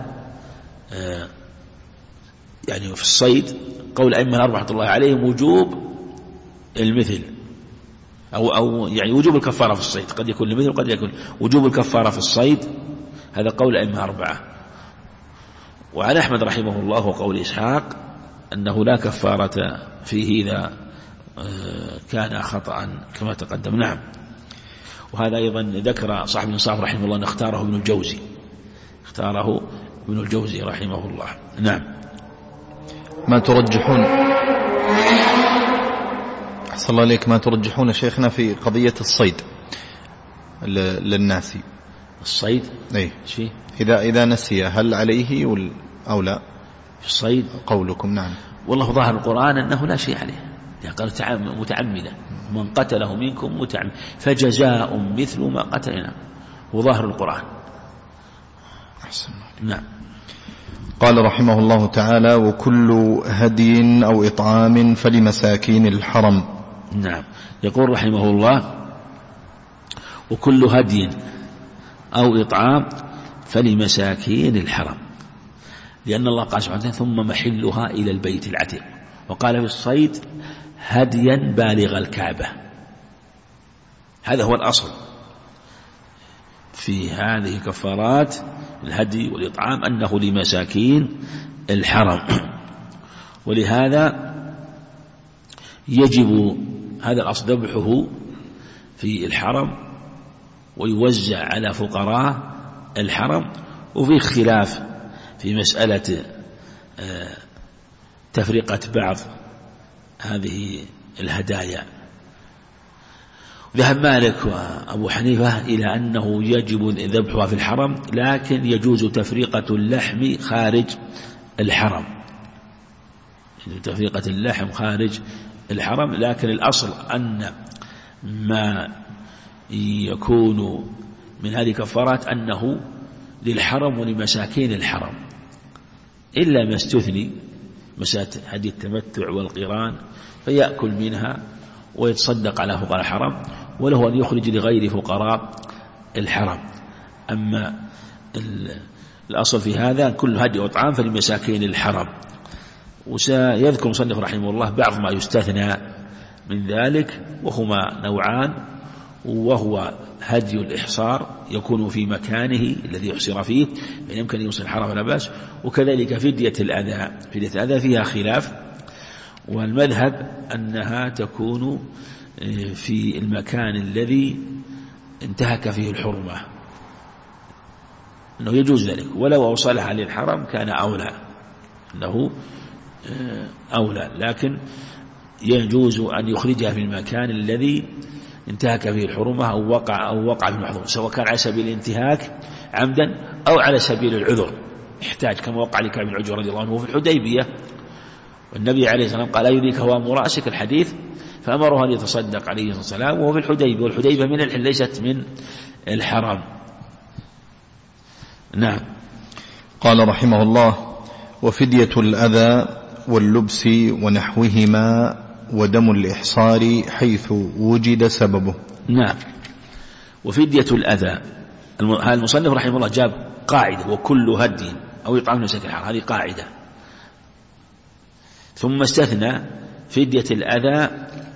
يعني في الصيد قول أئمة الأربعة رحمة الله عليهم وجوب المثل أو يعني وجوب الكفارة في الصيد، قد يكون المثل وقد يكون وجوب الكفارة في الصيد، هذا قول أئمة أربعة. وعن أحمد رحمه الله وقول إسحاق أنه لا كفارة فيه إذا كان خطأ كما تقدم. نعم. وهذا أيضا ذكر صاحب الإنصاف رحمه الله أن اختاره ابن الجوزي، اختاره ابن الجوزي رحمه الله. نعم. ما ترجحون أحسن الله عليك، ما ترجحون شيخنا في قضية الصيد للناسي؟ الصيد أي إذا نسي هل عليه أو لا في الصيد؟ قولكم. نعم. والله ظاهر القرآن أنه لا شيء عليه، يعني قال متعمدا، من قتله منكم متعمدا فجزاء مثل ما قتلنا، وظاهر القرآن. أحسن. نعم. قال رحمه الله تعالى: وكل هدي أو إطعام فلمساكين الحرم. نعم. يقول رحمه الله: وكل هدي أو إطعام فلمساكين الحرم، لأن الله قال سبحانه ثم محلها إلى البيت العتيق، وقال في الصيد هديا بالغ الكعبة. هذا هو الأصل في هذه كفارات الهدي والإطعام أنه لمساكين الحرم، ولهذا يجب هذا الأصل ذبحه في الحرم ويوزع على فقراء الحرم. وفي خلاف في مسألة تفرقة بعض هذه الهدايا. ذهب مالك وأبو حنيفة إلى أنه يجب ذبحها في الحرم، لكن يجوز تفرقة اللحم خارج الحرم، تفرقة اللحم خارج الحرم. لكن الأصل أن ما يكون من هذه كفارات أنه للحرم ولمساكين الحرم، إلا ما استثني مسألة هدي التمتع والقران فيأكل منها ويتصدق على فقراء الحرم، وله أن يخرج لغير فقراء الحرم. أما الأصل في هذا كل هدي وطعام فلمساكين الحرم. وسيذكر مصنف رحمه الله بعض ما يستثنى من ذلك، وهما نوعان، وهو هدي الإحصار يكون في مكانه الذي يحصر فيه فإن يمكن يوصل الحرم ولا بأس، وكذلك فدية الأذى. فدية الأذى فيها خلاف، والمذهب أنها تكون في المكان الذي انتهك فيه الحرمة، أنه يجوز ذلك، ولو أوصلها للحرم كان أولى، أنه أولى، لكن يجوز أن يخرجها في المكان الذي انتهك فيه الحرمة أو وقع في المحظور، سواء كان على سبيل الانتهاك عمدا أو على سبيل العذر احتاج، كما وقع لكعب بن عجرة رضي الله عنه في الحديبية، والنبي عليه الصلاة والسلام قال لا يديك هوام رأسك الحديث، فأمره أن يتصدق عليه الصلاة والسلام وهو في الحديبية، والحديبية من الحل ليست من الحرم. نعم. قال رحمه الله: وفدية الأذى واللبس ونحوهما ودم الإحصار حيث وجد سببه. نعم. وفدية الأذى، هذا المصنف رحمه الله جاب قاعدة: وكل هدي أو إطعام مساكين الحرم، هذه قاعدة، ثم استثنى فدية الأذى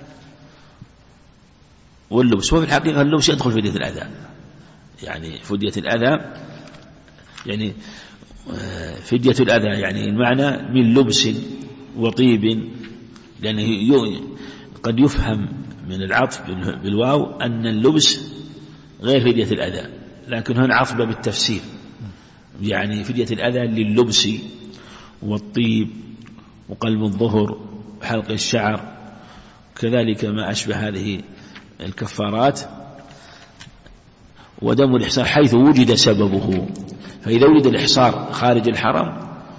واللبس. وفي الحقيقة اللبس يدخل فدية الأذى، يعني فدية الأذى يعني فدية الأذى يعني المعنى من لبس وطيب، لأنه قد يفهم من العطف بالواو أن اللبس غير فدية الأذى، لكن هنا عطف بالتفسير، يعني فدية الأذى لللبس والطيب وقلب الظهر وحلق الشعر، كذلك ما أشبه هذه الكفارات. ودم الإحصار حيث وجد سببه، فإذا وجد الإحصار خارج الحرم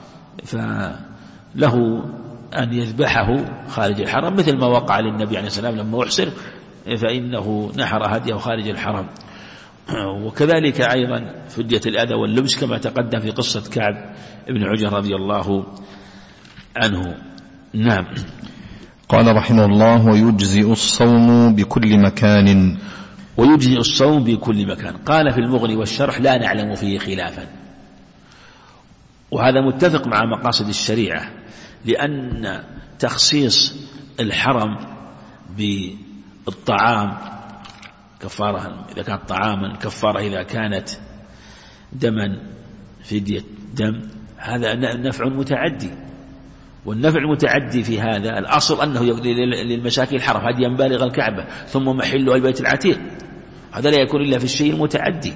فله أن يذبحه خارج الحرم، مثل ما وقع للنبي عليه السلام لما أحصر فإنه نحر هديه خارج الحرم. وكذلك أيضا فدية الأذى واللبس كما تقدم في قصة كعب بن عجرة رضي الله عنه. نعم. قال رحمه الله: ويجزئ الصوم بكل مكان. ويجزئ الصوم بكل مكان. قال في المغني والشرح: لا نعلم فيه خلافا، وهذا متفق مع مقاصد الشريعة، لأن تخصيص الحرم بالطعام كفارة إذا كانت طعاما، كفارة إذا كانت دما فدية دم، هذا نفع متعدي، والنفع المتعدي في هذا الأصل أنه للمساكين الحرم هديا بالغ الكعبة ثم محله البيت العتيق، هذا لا يكون إلا في الشيء المتعدي،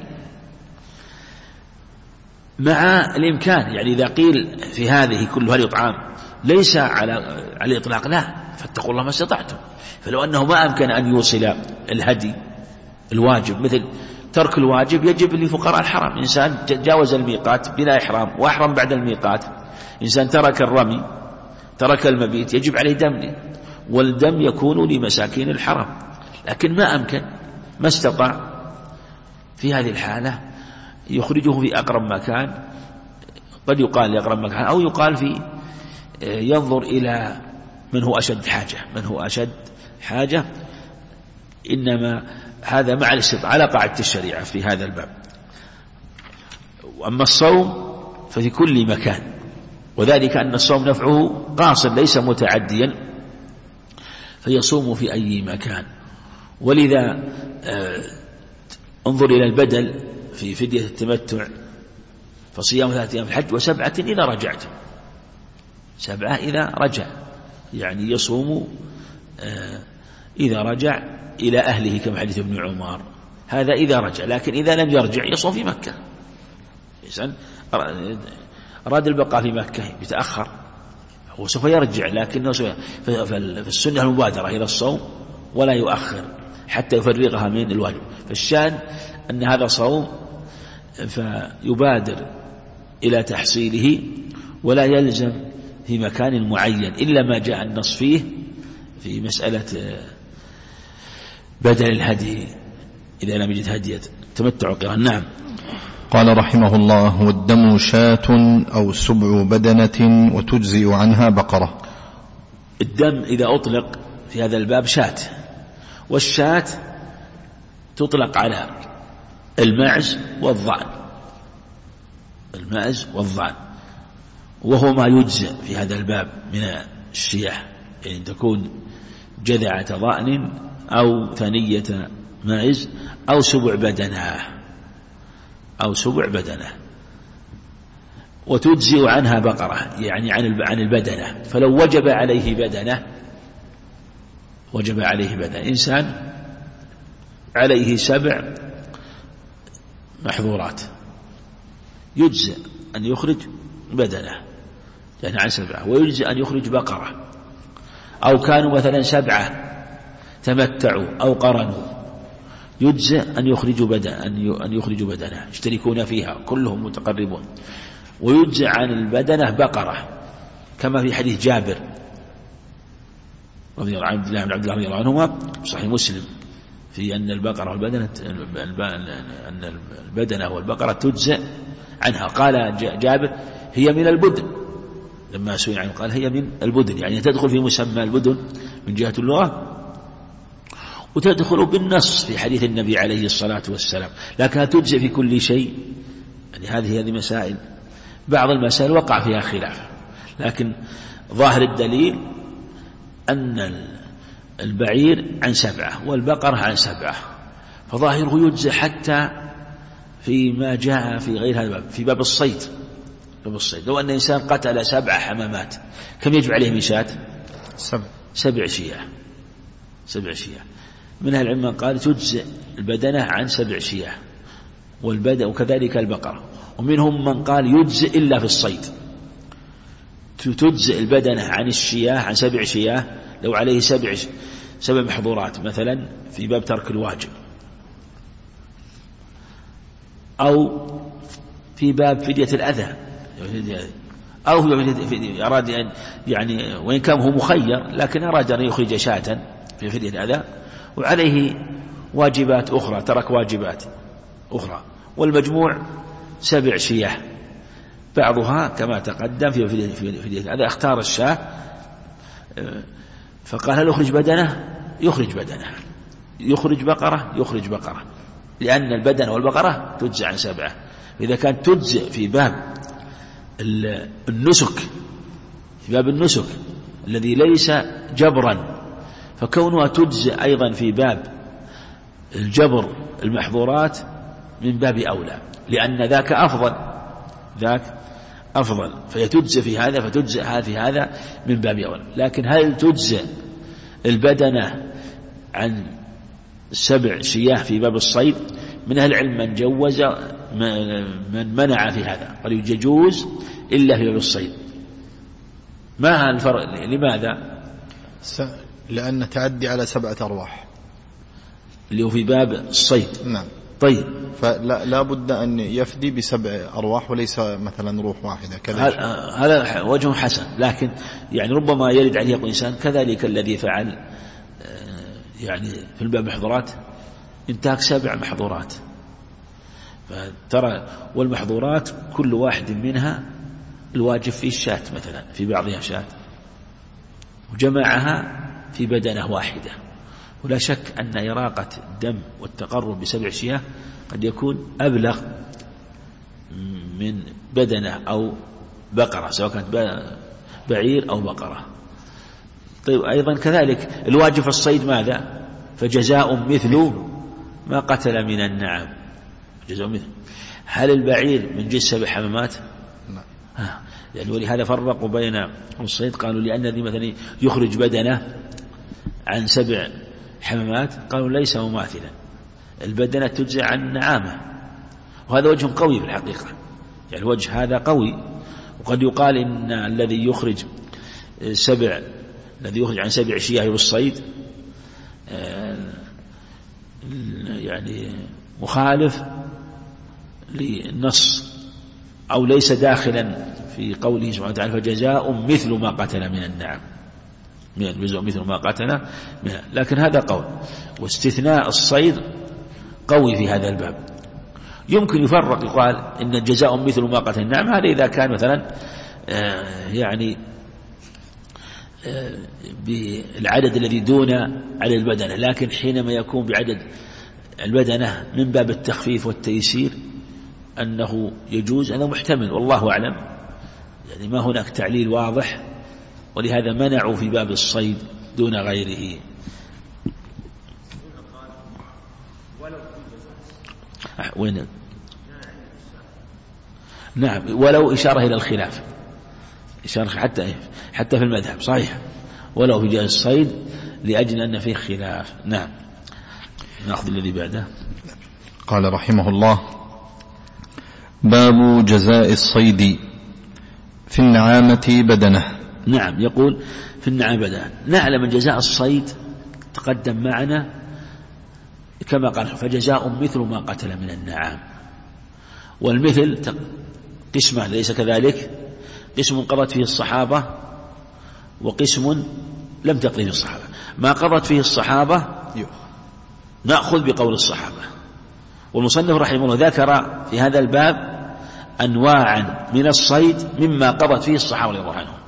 مع الإمكان. يعني إذا قيل في هذه كل هذه طعام ليس على الإطلاق، لا، فاتقوا الله ما استطعتم. فلو أنه ما أمكن أن يوصل الهدي الواجب، مثل ترك الواجب يجب لفقراء الحرم، إنسان جاوز الميقات بلا إحرام وأحرم بعد الميقات، إنسان ترك الرمي ترك المبيت يجب عليه دم، والدم يكون لمساكين الحرم، لكن ما أمكن ما استطاع، في هذه الحالة يخرجه في أقرب مكان، قد يقال لأقرب مكان أو يقال في ينظر إلى من هو أشد حاجة، من هو أشد حاجة، إنما هذا مع الاستطاعة على قاعدة الشريعة في هذا الباب. وأما الصوم ففي كل مكان، وذلك أن الصوم نفعه قاصر ليس متعديا، فيصوم في أي مكان. ولذا انظر إلى البدل في فدية التمتع، فصيام 3 أيام في الحج و7 إذا رجعت، 7 إذا رجع، يعني يصوم إذا رجع إلى أهله كما حديث ابن عمر، هذا إذا رجع. لكن إذا لم يرجع يصوم في مكة. إذن أراد البقاء في مكة يتأخر، هو سوف يرجع، لكنه فالسنة المبادرة إلى الصوم ولا يؤخر حتى يفرغها من الواجب. فالشان أن هذا صوم فيبادر إلى تحصيله ولا يلزم في مكان معين، إلا ما جاء النص فيه في مسألة بدل الهدي إذا لم يجد هدية تمتع قران. نعم. قال رحمه الله: والدم شاة أو سبع بدنة وتجزئ عنها بقرة. الدم إذا أطلق في هذا الباب شاة، والشاة تطلق على المعز والضأن، المعز والضأن، وهو ما يجزئ في هذا الباب من الشياه، يعني تكون جذعة ضأن أو ثنية معز أو سبع بدنة، أو سبع بدنة. وتجزئ عنها بقرة، يعني عن البدنة. فلو وجب عليه بدنة، وجب عليه بدنة، إنسان عليه 7 محظورات، يجزئ أن يخرج بدنة يعني عن 7، ويجزئ أن يخرج بقرة. أو كانوا مثلا 7 تمتعوا أو قرنوا، يجزئ أن يخرجوا بدنة يشتركون فيها كلهم متقربون، ويجزئ عن البدنة بقرة، كما في حديث جابر رضي الله عنه عبد الله رضي الله عنهما صحيح مسلم في أن البقرة والبدنة أن البدنة والبقرة تجزئ عنها. قال جابر: هي من البدن، لما سئل عنه قال: هي من البدن، يعني تدخل في مسمى البدن من جهة اللغة، وتدخل بالنص في حديث النبي عليه الصلاة والسلام، لكنها تجزئ في كل شيء. يعني هذه مسائل، بعض المسائل وقع فيها خلاف، لكن ظاهر الدليل أن البعير عن 7 والبقرة عن 7، فظاهره يجزئ حتى فيما جاء في غير هذا الباب، في باب الصيد. لو أن إنسان قتل 7 حمامات، كم يجب عليه من شاة؟ 7 شياه. 7 شياه. من أهل العلم قال تجزئ البدنة عن 7 شياه، وكذلك البقرة. ومنهم من قال يجزئ إلا في الصيد، تجزئ البدنة عن الشياه، عن 7 شياه لو عليه 7 محظورات، مثلا في باب ترك الواجب، أو في باب فدية الأذى، أو في أراد أن يعني وإن كان هو مخير لكن أراد أن يخرج شاة في فدية الأذى، وعليه واجبات أخرى، ترك واجبات أخرى، والمجموع 7 شياه، بعضها كما تقدم في فدية الأذى. اختار الشاة فقال: هل يخرج بدنة؟ يخرج بدنة. يخرج بقرة؟ يخرج بقرة، لأن البدنة والبقرة تجزئ عن 7. إذا كانت تجزئ في باب النسك، في باب النسك الذي ليس جبرا، فكونها تجزئ أيضا في باب الجبر المحظورات من باب أولى، لأن ذاك أفضل، فيتجزئ في هذا، فتجزئ هذا في هذا من باب أولى. لكن هل تجزئ البدنة عن 7 شياه في باب الصيد؟ من أهل العلم من جوز، من منع في هذا، قال يجوز إلا في باب الصيد. ما الفرق؟ لماذا؟ لأن تعدي على 7 أرواح اللي هو في باب الصيد. نعم. طيب، فلا بد أن يفدي ب7 أرواح وليس مثلا روح واحدة كذا. هذا وجه حسن، لكن يعني ربما يرد عليه إنسان كذلك الذي فعل يعني في الباب محظورات انتهك 7 محظورات، فترى والمحظورات كل واحد منها الواجب فيه الشاة، مثلا في بعضها شاة، وجمعها في بدنة واحدة. ولا شك أن إراقة الدم والتقرب ب7 شياه قد يكون أبلغ من بدنة أو بقرة، سواء كانت بعير أو بقرة. طيب أيضا كذلك الواجب في الصيد ماذا؟ فجزاء مثل ما قتل من النعم، جزاء مثل. هل البعير من جنس 7 حمامات؟ يعني ولهذا فرقوا بين الصيد، قالوا لأن الذي مثلا يخرج بدنه عن 7 حمامات قالوا ليس مماثلا، البدنة تجزع عن النعامة، وهذا وجه قوي في الحقيقة، يعني الوجه هذا قوي. وقد يقال إن الذي يخرج عن 7 شياه بالصيد يعني مخالف للنص أو ليس داخلا في قوله سبحانه وتعالى فجزاء مثل ما قتل من النعم، مثل ما قتل منها. لكن هذا قول، واستثناء الصيد قوي في هذا الباب. يمكن يفرق، يقال إن الجزاء مثل ما قتل النعم، هذا إذا كان مثلا يعني بالعدد الذي دون عدد البدنة، لكن حينما يكون بعدد البدنة من باب التخفيف والتيسير أنه يجوز، هذا محتمل والله أعلم، يعني ما هناك تعليل واضح، ولهذا منعوا في باب الصيد دون غيره. وين؟ نعم، ولو إشارة إلى الخلاف، إشارة حتى في المذهب صحيح، ولو في جائز الصيد لأجل أن فيه خلاف. نعم. نأخذ الذي بعده. قال رحمه الله: باب جزاء الصيد في النعامة بدنه. نعم، يقول في النعامة بدنه. نعلم أن جزاء الصيد تقدم معنا كما قال فجزاء مثل ما قتل من النعام، والمثل قسمان ليس كذلك، قسم قضت فيه الصحابة وقسم لم تقضي فيه الصحابة. ما قضت فيه الصحابة نأخذ بقول الصحابة، والمصنف رحمه الله ذكر في هذا الباب أنواعا من الصيد مما قضت فيه الصحابة رضي الله عنهم،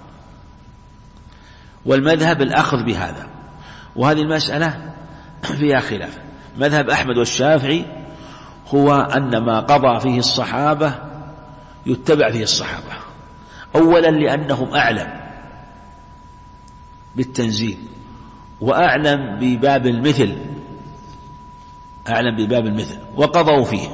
والمذهب الأخذ بهذا، وهذه المسألة فيها خلاف. مذهب أحمد والشافعي هو أن ما قضى فيه الصحابة يتبع فيه الصحابة، أولا لأنهم أعلم بالتنزيل وأعلم بباب المثل، وقضوا فيه.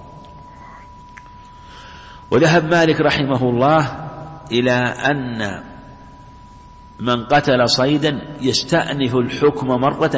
وذهب مالك رحمه الله إلى أن من قتل صيدا يستأنف الحكم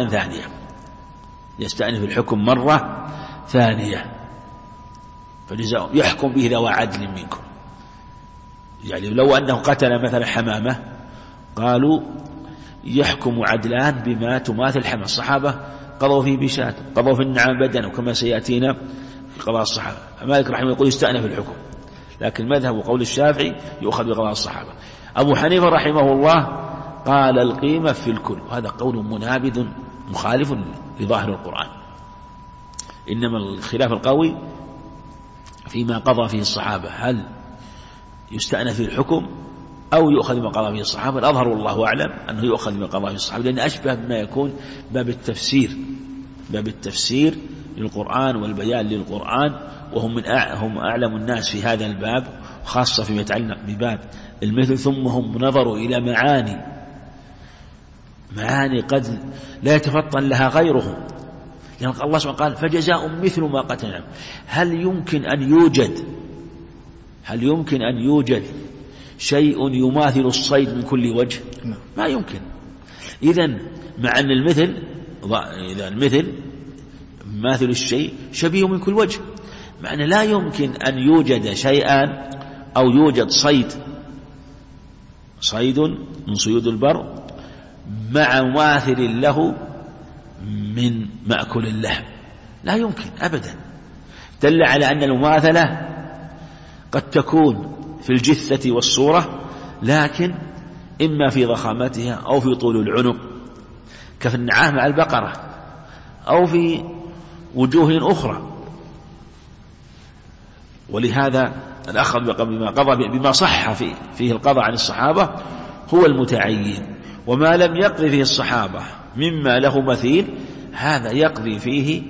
مرة ثانية، فجزاء يحكم به ذوى عدل منكم. يعني لو أنه قتل مثلا حمامة قالوا يحكم عدلان بما تماثل حمامة. الصحابة قضوا فيه بشاة، قضوا في النعام بدن، وكما سيأتينا في قضاء الصحابة. مالك رحمه الله يقول يستأنف الحكم، لكن مذهب وقول الشافعي يؤخذ بقضاء الصحابة. أبو حنيفة رحمه الله قال القيمة في الكل، وهذا قول منابذ مخالف لظاهر القرآن. إنما الخلاف القوي فيما قضى فيه الصحابة، هل يستأنف فيه الحكم أو يؤخذ بما قضى فيه الصحابة. الأظهر والله أعلم أنه يؤخذ بما قضى فيه الصحابة، لأن أشبه بما يكون باب التفسير للقرآن والبيان للقرآن، وهم هم أعلم الناس في هذا الباب، خاصة فيما يتعلق بباب المثل. ثم هم نظروا إلى معاني قد لا يتفطن لها غيرهم، لأن يعني الله سبحانه قال فجزاء مثل ما قتل. هل يمكن أن يوجد شيء يماثل الصيد من كل وجه؟ ما يمكن. إذن مع أن المثل ماثل الشيء شبيه من كل وجه، مع أن لا يمكن أن يوجد شيئان أو يوجد صيد من صيود البر مع مماثل له من مأكل اللحم، لا يمكن أبدا. دل على أن المماثلة قد تكون في الجثة والصورة، لكن إما في ضخامتها أو في طول العنق كفي النعام مع البقرة، أو في وجوه أخرى. ولهذا الأخذ بما صح فيه القضاء عن الصحابة هو المتعين، وما لم يقضي فيه الصحابة مما له مثيل هذا يقضي فيه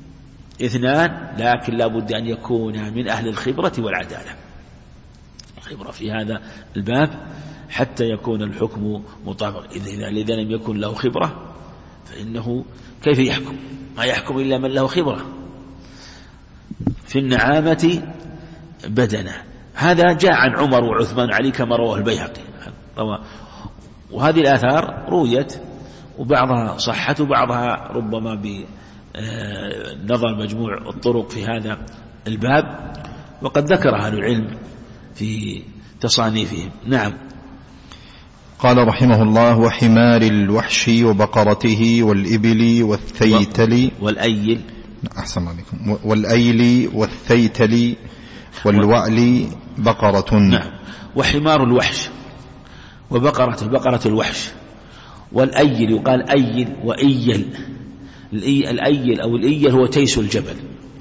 اثنان، لكن لا بد أن يكون من أهل الخبرة والعدالة. خبرة في هذا الباب حتى يكون الحكم مطابق. إذا لم يكن له خبرة فإنه كيف يحكم؟ ما يحكم إلا من له خبرة. في النعامة بدنه، هذا جاء عن عمر وعثمان وعلي كما رواه البيهقي. وهذه الآثار رويت وبعضها صحت وبعضها ربما بنظر مجموع الطرق في هذا الباب، وقد ذكر أهل العلم في تصانيفهم. نعم. قال رحمه الله: وحمار الوحش وبقرته والإبل والثيتل والأيل. أحسن عليكم. والأيل والثيتل والوعل بقرة. نعم. وحمار الوحش بقرة الوحش، والأيل يقال أيل وإيل. الأيل أو الإيل هو تيس الجبل،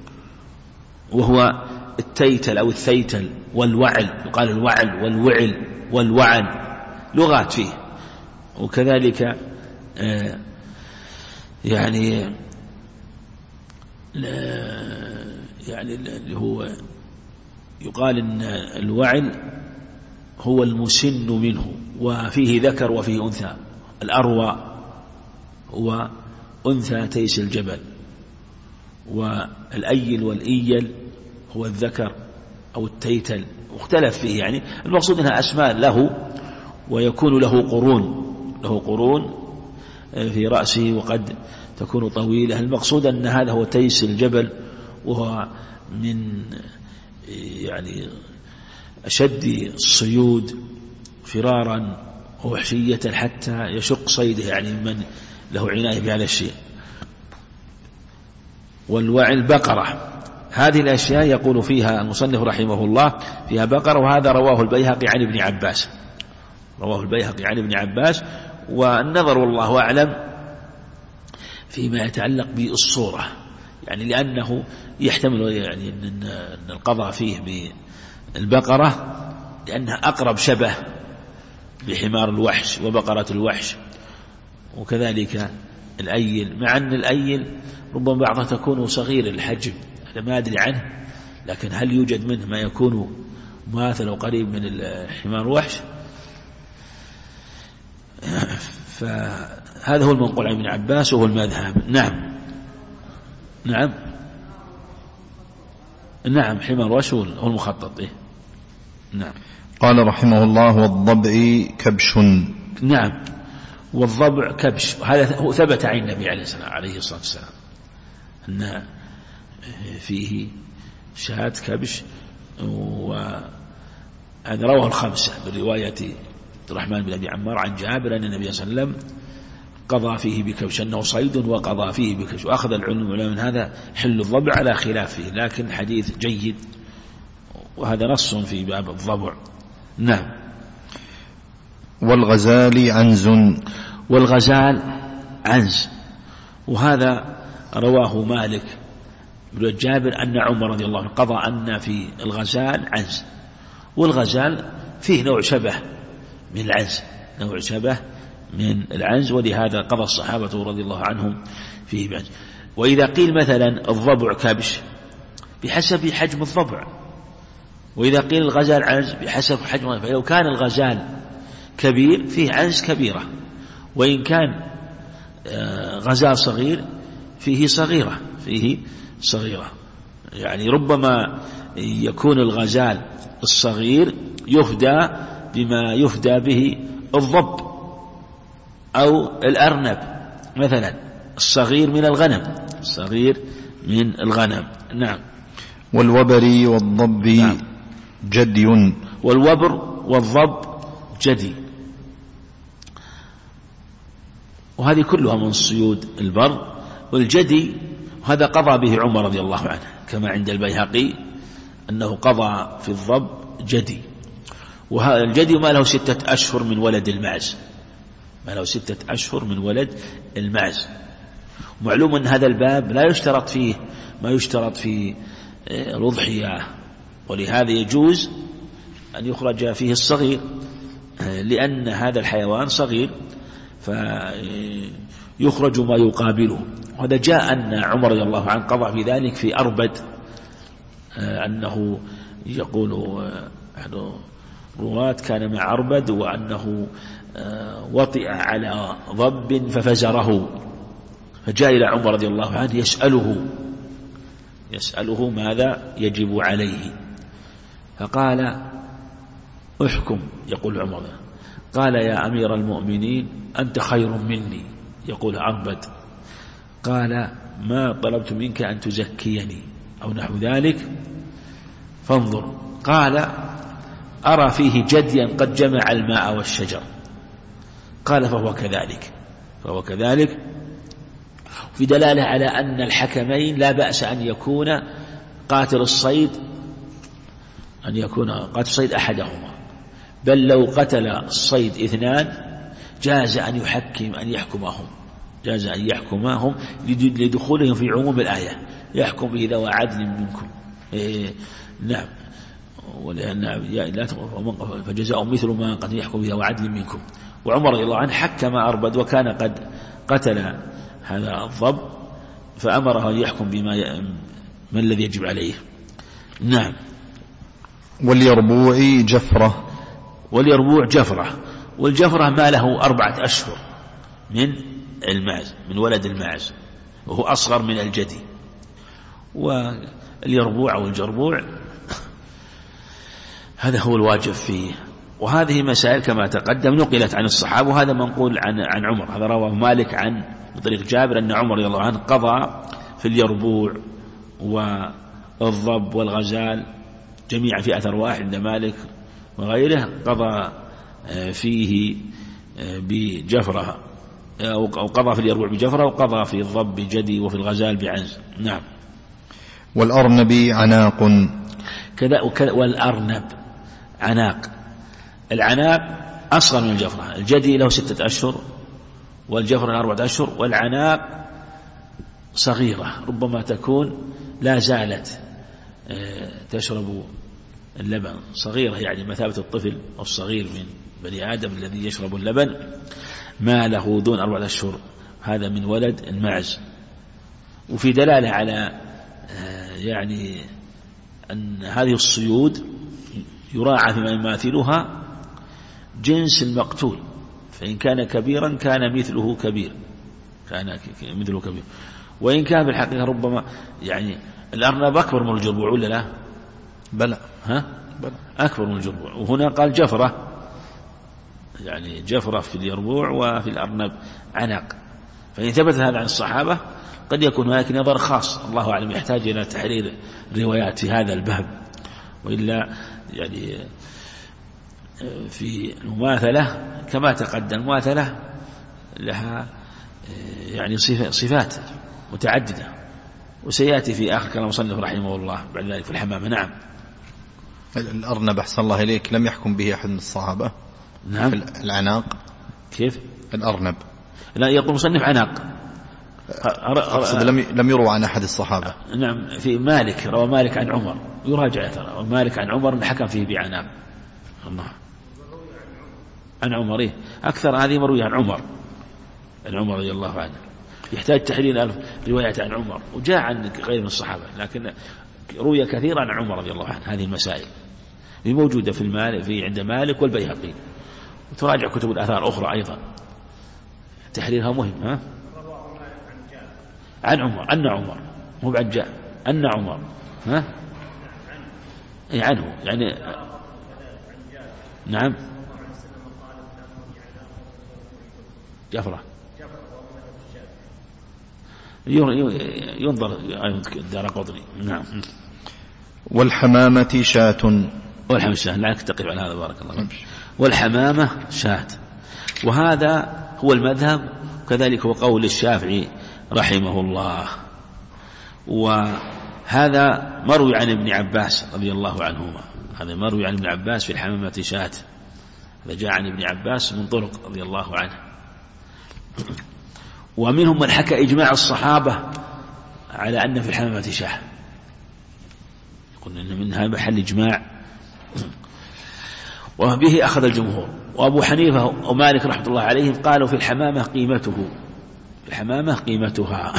وهو التيتل أو الثيتل. والوعل يقال الوعل والوعل والوعل، لغات فيه. وكذلك يعني اللي هو يقال إن الوعل هو المسن منه، وفيه ذكر وفيه أنثى. الأروى هو أنثى تيس الجبل، والأيل والإيل هو الذكر أو التيتل، مختلف فيه. يعني المقصود أنها أسماء له، ويكون له قرون في رأسه وقد تكون طويلة. المقصود أن هذا هو تيس الجبل، وهو من يعني أشد الصيود فرارا ووحشية حتى يشق صيده، يعني من له عناية بهذا الشيء. والوعل بقرة. هذه الأشياء يقول فيها المصنف رحمه الله فيها بقرة، وهذا رواه البيهقي عن ابن عباس. والنظر والله أعلم فيما يتعلق بالصورة، يعني لأنه يحتمل يعني أن القضاء فيه بالبقرة لأنها أقرب شبه بحمار الوحش وبقرة الوحش. وكذلك الأيل، مع أن الأيل ربما بعضها تكون صغير الحجم، هذا ما أدري عنه، لكن هل يوجد منه ما يكون مماثل وقريب من الحمار الوحش؟ فهذا هو المنقول عن ابن عباس وهو المذهب. نعم حمار الوحش هو المخطط. نعم. قال رحمه الله: والضبع كبش. نعم. والضبع كبش، هذا ثبت عن النبي عليه الصلاة والسلام أن فيه شاة كبش، وهذا رواه الخمسة برواية عبد الرحمن بن أبي عمار عن جابر أن النبي صلى الله عليه وسلم قضى فيه بكبش، أنه صيد وقضى فيه بكبش. وأخذ العلماء من هذا حل الضبع على خلاف فيه، لكن حديث جيد، وهذا نص في باب الضبع. نعم. والغزال عنز. والغزال عنز، وهذا رواه مالك بن جابر أن عمر رضي الله عنه قضى أن في الغزال عنز. والغزال فيه نوع شبه من العنز، ولهذا قضى الصحابة رضي الله عنهم فيه بعنز. وإذا قيل مثلا الضبع كبش بحسب حجم الضبع، وإذا قيل الغزال عنز بحسب حجم. فلو كان الغزال كبير فيه عنز كبيرة، وإن كان غزال صغير فيه صغيرة. يعني ربما يكون الغزال الصغير يفدى بما يفدى به الضب أو الأرنب مثلا، الصغير من الغنم. نعم. والوبر والضب. نعم. جدي. والوبر والضب جدي، وهذه كلها من صيود البر. والجدي هذا قضى به عمر رضي الله عنه، كما عند البيهقي أنه قضى في الضب جدي. وهذا الجدي ما له 6 أشهر من ولد المعز. ومعلوم أن هذا الباب لا يشترط فيه ما يشترط في الأضحية، ولهذا يجوز أن يخرج فيه الصغير، لأن هذا الحيوان صغير فيخرج ما يقابله. وهذا جاء أن عمر رضي الله عنه قضى في ذلك في أربد، أنه يقول رواة كان مع أربد وأنه وطئ على ضب ففزره، فجاء إلى عمر رضي الله عنه يسأله ماذا يجب عليه، فقال احكم. يقول عمر: قال يا أمير المؤمنين أنت خير مني. يقول أربد: قال ما طلبت منك أن تزكيني أو نحو ذلك، فانظر. قال: أرى فيه جديا قد جمع الماء والشجر. قال: فهو كذلك. في دلالة على أن الحكمين لا بأس أن يكون قاتل الصيد أحدهما، بل لو قتل الصيد 2 جاز أن يحكمهم لدخولهم في عموم الآية: يحكم به ذوى عدل منكم. نعم، فجزاء مثل ما قد يحكم به ذوى عدل منكم. وعمر رضي الله عنه حكم أربد وكان قد قتل هذا الضب، فأمره أن يحكم بما من الذي يجب عليه. نعم. واليربوع جفرة. والجفرة ما له 4 أشهر من المعز، من ولد المعز، وهو أصغر من الجدي. واليربوع أو الجربوع هذا هو الواجب فيه. وهذه مسائل كما تقدم نقلت عن الصحابة، وهذا منقول عن عمر. هذا رواه مالك عن بطريق جابر أن عمر رضي الله عنه قضى في اليربوع والضب والغزال جميعا في أثر واحد عند مالك وغيره، قضى فيه بجفرة، أو قضى في اليربوع بجفرة، وقضى في الضب بجدي، وفي الغزال بعنز. نعم. والأرنب عناق كذا. والأرنب عناق. العناق أصغر من الجفرة. الجدي له 6 أشهر والجفرة 4 أشهر، والعناق صغيرة ربما تكون لا زالت تشرب اللبن، صغيرة يعني مثابة الطفل الصغير من بني آدم الذي يشرب اللبن، ما له دون 4 أشهر. هذا من ولد المعز. وفي دلالة على يعني أن هذه الصيود يراعى فيما يماثلها جنس المقتول، فإن كان كبيرا كان مثله كبير، وإن كان في الحقيقة ربما يعني الأرنب أكبر من الجربوع ولا لا؟ بلى. أكبر من الجربوع. وهنا قال جفرة، يعني جفرة في اليربوع وفي الأرنب عناق. فإن ثبت هذا عن الصحابة قد يكون هناك نظر خاص، الله أعلم، يحتاج إلى تحرير الروايات في هذا الباب. وإلا يعني في المماثلة كما تقدم، المماثلة لها يعني صفات متعددة، وسيأتي في آخر كلام المصنف رحمه الله بعد ذلك في الحمامة. نعم. الأرنب أحسن الله إليك لم يحكم به أحد من الصحابة. نعم. العناق كيف؟ الأرنب لا، يقول مصنف عناق. أقصد لم يروى عن أحد الصحابة. نعم. في مالك، روى مالك عن عمر، يراجع ترى مالك عن عمر أن حكم فيه بعناق. الله عن عمر. إيه؟ أكثر هذه مروية عن عمر رضي الله عنه. يحتاج تحرير روايات عن عمر، وجاء عن غير من الصحابة، لكن روي كثيرا عن عمر رضي الله عنه. هذه المسائل هي موجودة في عند مالك والبيهقي، وتراجع كتب الآثار أخرى أيضا، تحريرها مهم. عن عمر أن عمر، مو بعد جاء أن عمر عنه يعني. نعم. جفرة ينظر دار قطري. نعم. والحمامة شاة. والحمامة شاة، لا تقف على هذا، بارك الله. والحمامة شاة، وهذا هو المذهب، وكذلك هو قول الشافعي رحمه الله. وهذا مروي عن ابن عباس رضي الله عنهما، هذا مروي عن ابن عباس في الحمامة شاة، هذا جاء عن ابن عباس من طرق رضي الله عنه. ومنهم من حكى إجماع الصحابة على أن في الحمامة شاة، قلنا إن منها محل إجماع، وبه أخذ الجمهور. وأبو حنيفة ومالك رحمة الله عليهم قالوا في الحمامة قيمتها.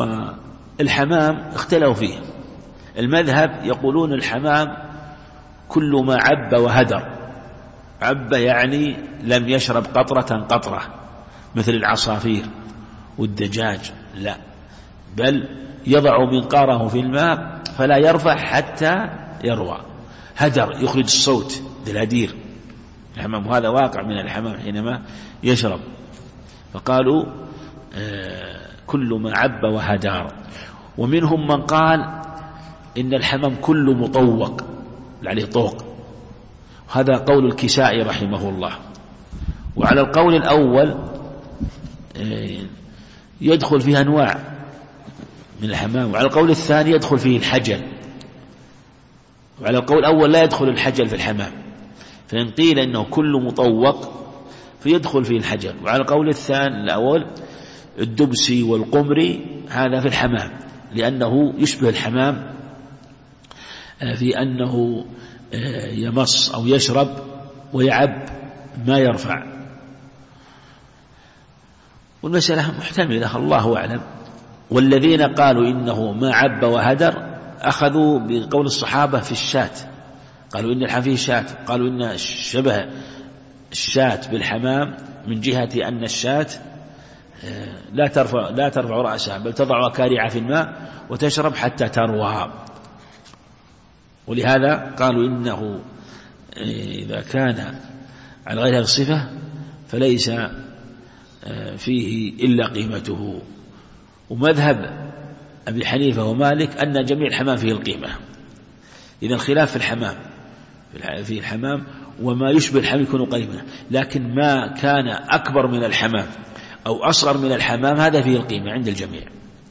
والحمام اختلفوا فيه. المذهب يقولون الحمام كل ما عب وهدر. عب يعني لم يشرب قطرة مثل العصافير والدجاج، لا، بل يضع منقاره في الماء فلا يرفع حتى يروى. هدر يخرج الصوت دلادير الحمام، وهذا واقع من الحمام حينما يشرب. فقالوا كل ما عب وهدر. ومنهم من قال إن الحمام كل مطوق عليه طوق، هذا قول الكسائي رحمه الله. وعلى القول الأول يدخل فيه أنواع من الحمام، وعلى القول الثاني يدخل فيه الحجل، وعلى القول الأول لا يدخل الحجل في الحمام، فإن قيل إنه كل مطوق فيدخل فيه الحجل. وعلى القول الثاني الأول الدبسي والقمري هذا في الحمام، لأنه يشبه الحمام في أنه يمص أو يشرب ويعب ما يرفع. والمسألة محتملة الله أعلم. والذين قالوا إنه ما عب وهدر أخذوا بقول الصحابة في الشاة، قالوا إن الحمام فيه شاة، قالوا إن شبه الشاة بالحمام من جهة أن الشاة لا ترفع رأسها بل تضع كارعة في الماء وتشرب حتى تروى. ولهذا قالوا إنه إذا كان على غير هذه الصفة فليس فيه إلا قيمته. ومذهب أبي حنيفة ومالك أن جميع الحمام فيه القيمة. إذا الخلاف في الحمام وما يشبه الحمام يكون قريبا، لكن ما كان أكبر من الحمام أو أصغر من الحمام هذا فيه القيمة عند الجميع.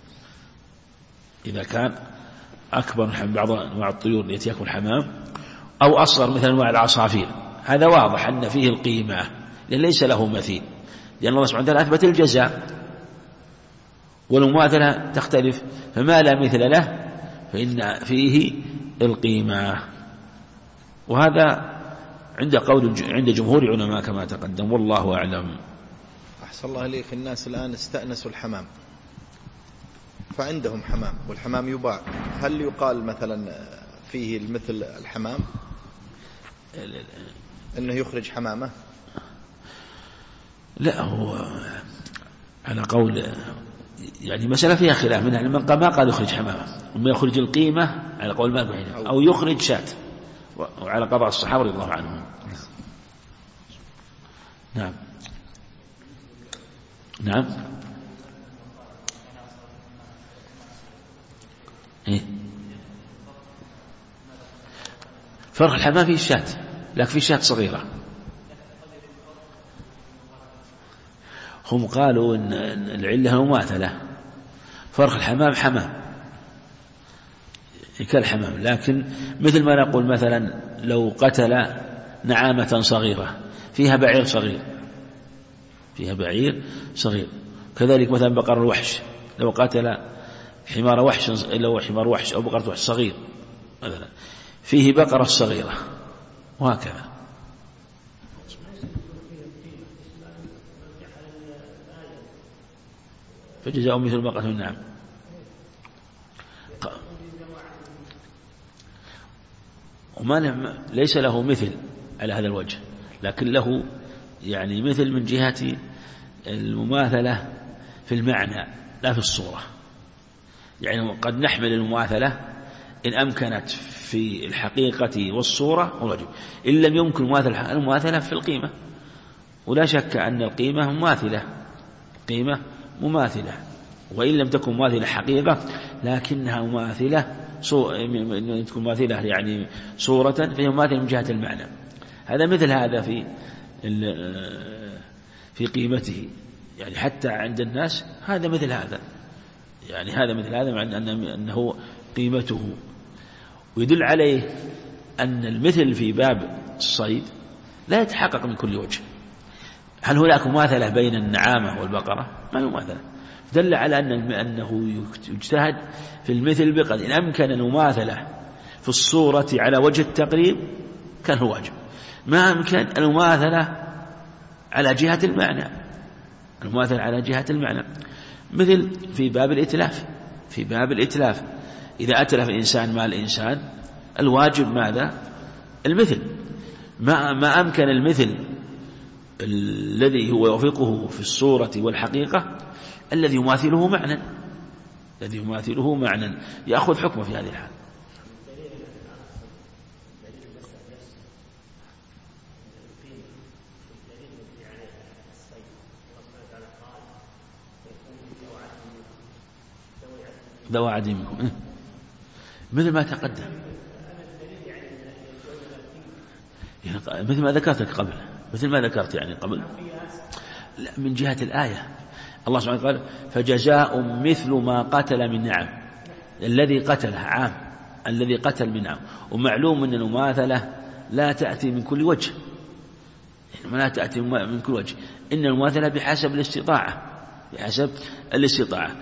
إذا كان أكبر من بعض أنواع الطيور التي يأكل الحمام أو أصغر مثل أنواع العصافير هذا واضح أن فيه القيمة، لأن ليس له مثيل، لأن الله سبحانه وتعالى أثبت الجزاء والمماثلة تختلف، فما لا مثل له فإن فيه القيمة. وهذا عند جمهور علماء كما تقدم، والله أعلم. أحسن الله إليك. الناس الآن استأنسوا الحمام فعندهم حمام والحمام يباع، هل يقال مثلا فيه مثل الحمام أنه يخرج حمامة؟ لا، هو على قول يعني مسألة فيها خلاف، من من ما قال يخرج حمامة، وما يخرج القيمة على قول مالك أو يخرج شاة، وعلى قضاء الصحابة رضي الله عنهم. نعم نعم. إيه؟ فرق الحمام فيه شاة، لكن فيه شاة صغيرة. هم قالوا إن العلة مماثلة، فرق الحمام حمام كالحمام، لكن مثل ما نقول مثلا لو قتل نعامة صغيرة فيها بعير صغير، كذلك مثلا بقر الوحش لو قتل حمار وحش أو بقرة وحش صغير مثلا فيه بقرة صغيرة، وهكذا. فجزاء مثل بقرة النعم. وما ليس له مثل على هذا الوجه، لكن له يعني مثل من جهة المماثلة في المعنى لا في الصورة. يعني قد نحمل المماثلة إن أمكنت في الحقيقة والصورة والوجه، إن لم يمكن المماثلة في القيمة. ولا شك أن القيمة مماثلة، وإن لم تكن مماثلة حقيقة لكنها مماثلة تكون مماثلة يعني صورة، فهي مماثلة من جهة المعنى. هذا مثل هذا في قيمته، يعني حتى عند الناس هذا مثل هذا، يعني هذا مثل هذا مع أنه قيمته. ويدل عليه أن المثل في باب الصيد لا يتحقق من كل وجه. هل هناك مماثلة بين النعامة والبقرة؟ ما هي مماثلة. دل على أنه يجتهد في المثل بقدر إن أمكن المماثلة في الصورة على وجه التقريب كان هو واجب، ما أمكن المماثلة على جهة المعنى، مثل في باب الإتلاف إذا أتلف الإنسان مال الإنسان الواجب ماذا؟ المثل ما أمكن المثل الذي هو يوافقه في الصورة والحقيقة الذي يماثله معنى يأخذ حكمه في هذه الحال. ذو عهد منكم مثل ما تقدم، مثل ما ذكرت قبل، لا، من جهة الآية الله سبحانه وتعالى قال فجزاء مثل ما قتل من نعم، الذي قتله عام، الذي قتل من نعم، ومعلوم أن المماثلة لا تأتي من كل وجه، إن المماثلة بحسب الاستطاعة،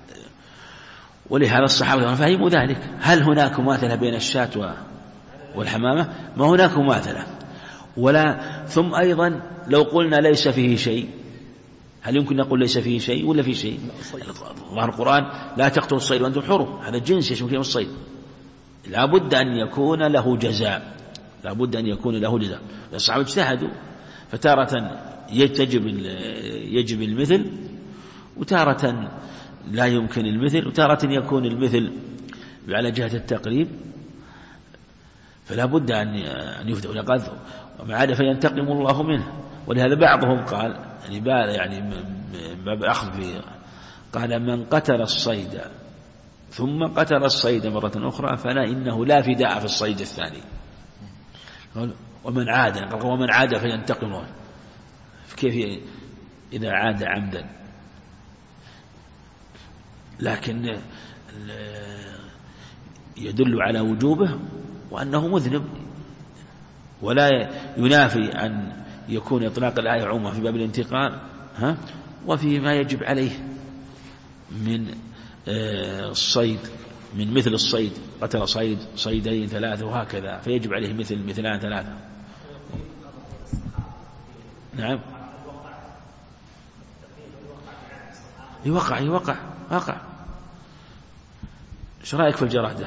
ولهذا الصحابة فهموا ذلك. هل هناك مماثلة بين الشاة والحمامة؟ ما هناك مماثلة. ثم أيضا لو قلنا ليس فيه شيء، هل يمكن نقول ليس فيه شيء ولا فيه شيء؟ ظهر القرآن لا تقتلوا الصيد وأنتم حرم، هذا الجنس يشمل فيه الصيد، لا بد أن يكون له جزاء. الصحابة اجتهدوا، فتارة يجب المثل، وتارة لا يمكن المثل، وتارة يكون المثل على جهة التقريب، فلا بد أن يفدأ لقد وما عاد فينتقم الله منه. ولهذا بعضهم قال يعني باب أخذ فيه، قال من قتل الصيد ثم قتل الصيد مرة أخرى فلا إنه لا فداء في الصيد الثاني. ومن عاد فينتقم الله. كيف إذا عاد عمدا؟ لكن يدل على وجوبه وأنه مذنب، ولا ينافي أن يكون إطلاق الآية عموما في باب الانتقام وفي ما يجب عليه من الصيد، من مثل الصيد، قتل صيدين 3 وهكذا، فيجب عليه مثلان 3. نعم، يوقع. ايش رايك في الجرادة؟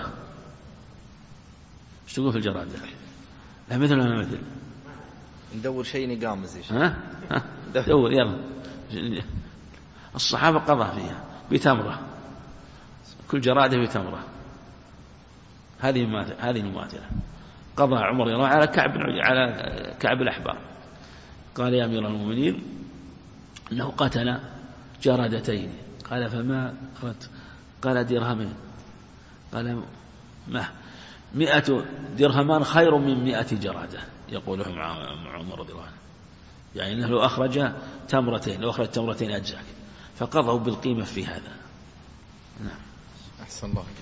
ايش تقول في الجرادة؟ لا مثل ولا مثل؟ ندور شيء نقامز دور يلا. الصحابة قضى فيها بتمرة، كل جرادة بتمرة، هذه مماثلة. قضى عمر رضي الله عنه على كعب الأحبار، قال يا أمير المؤمنين أنه قتل جرادتين، قال فما أردت؟ قال درهمين. قال ما 100 درهمان خير من 100 جرادة، يقولهم عمر رضي الله عنه، يعني أنه لو أخرج تمرتين أجزاك، فقضوا بالقيمة في هذا. نعم. أحسن الله.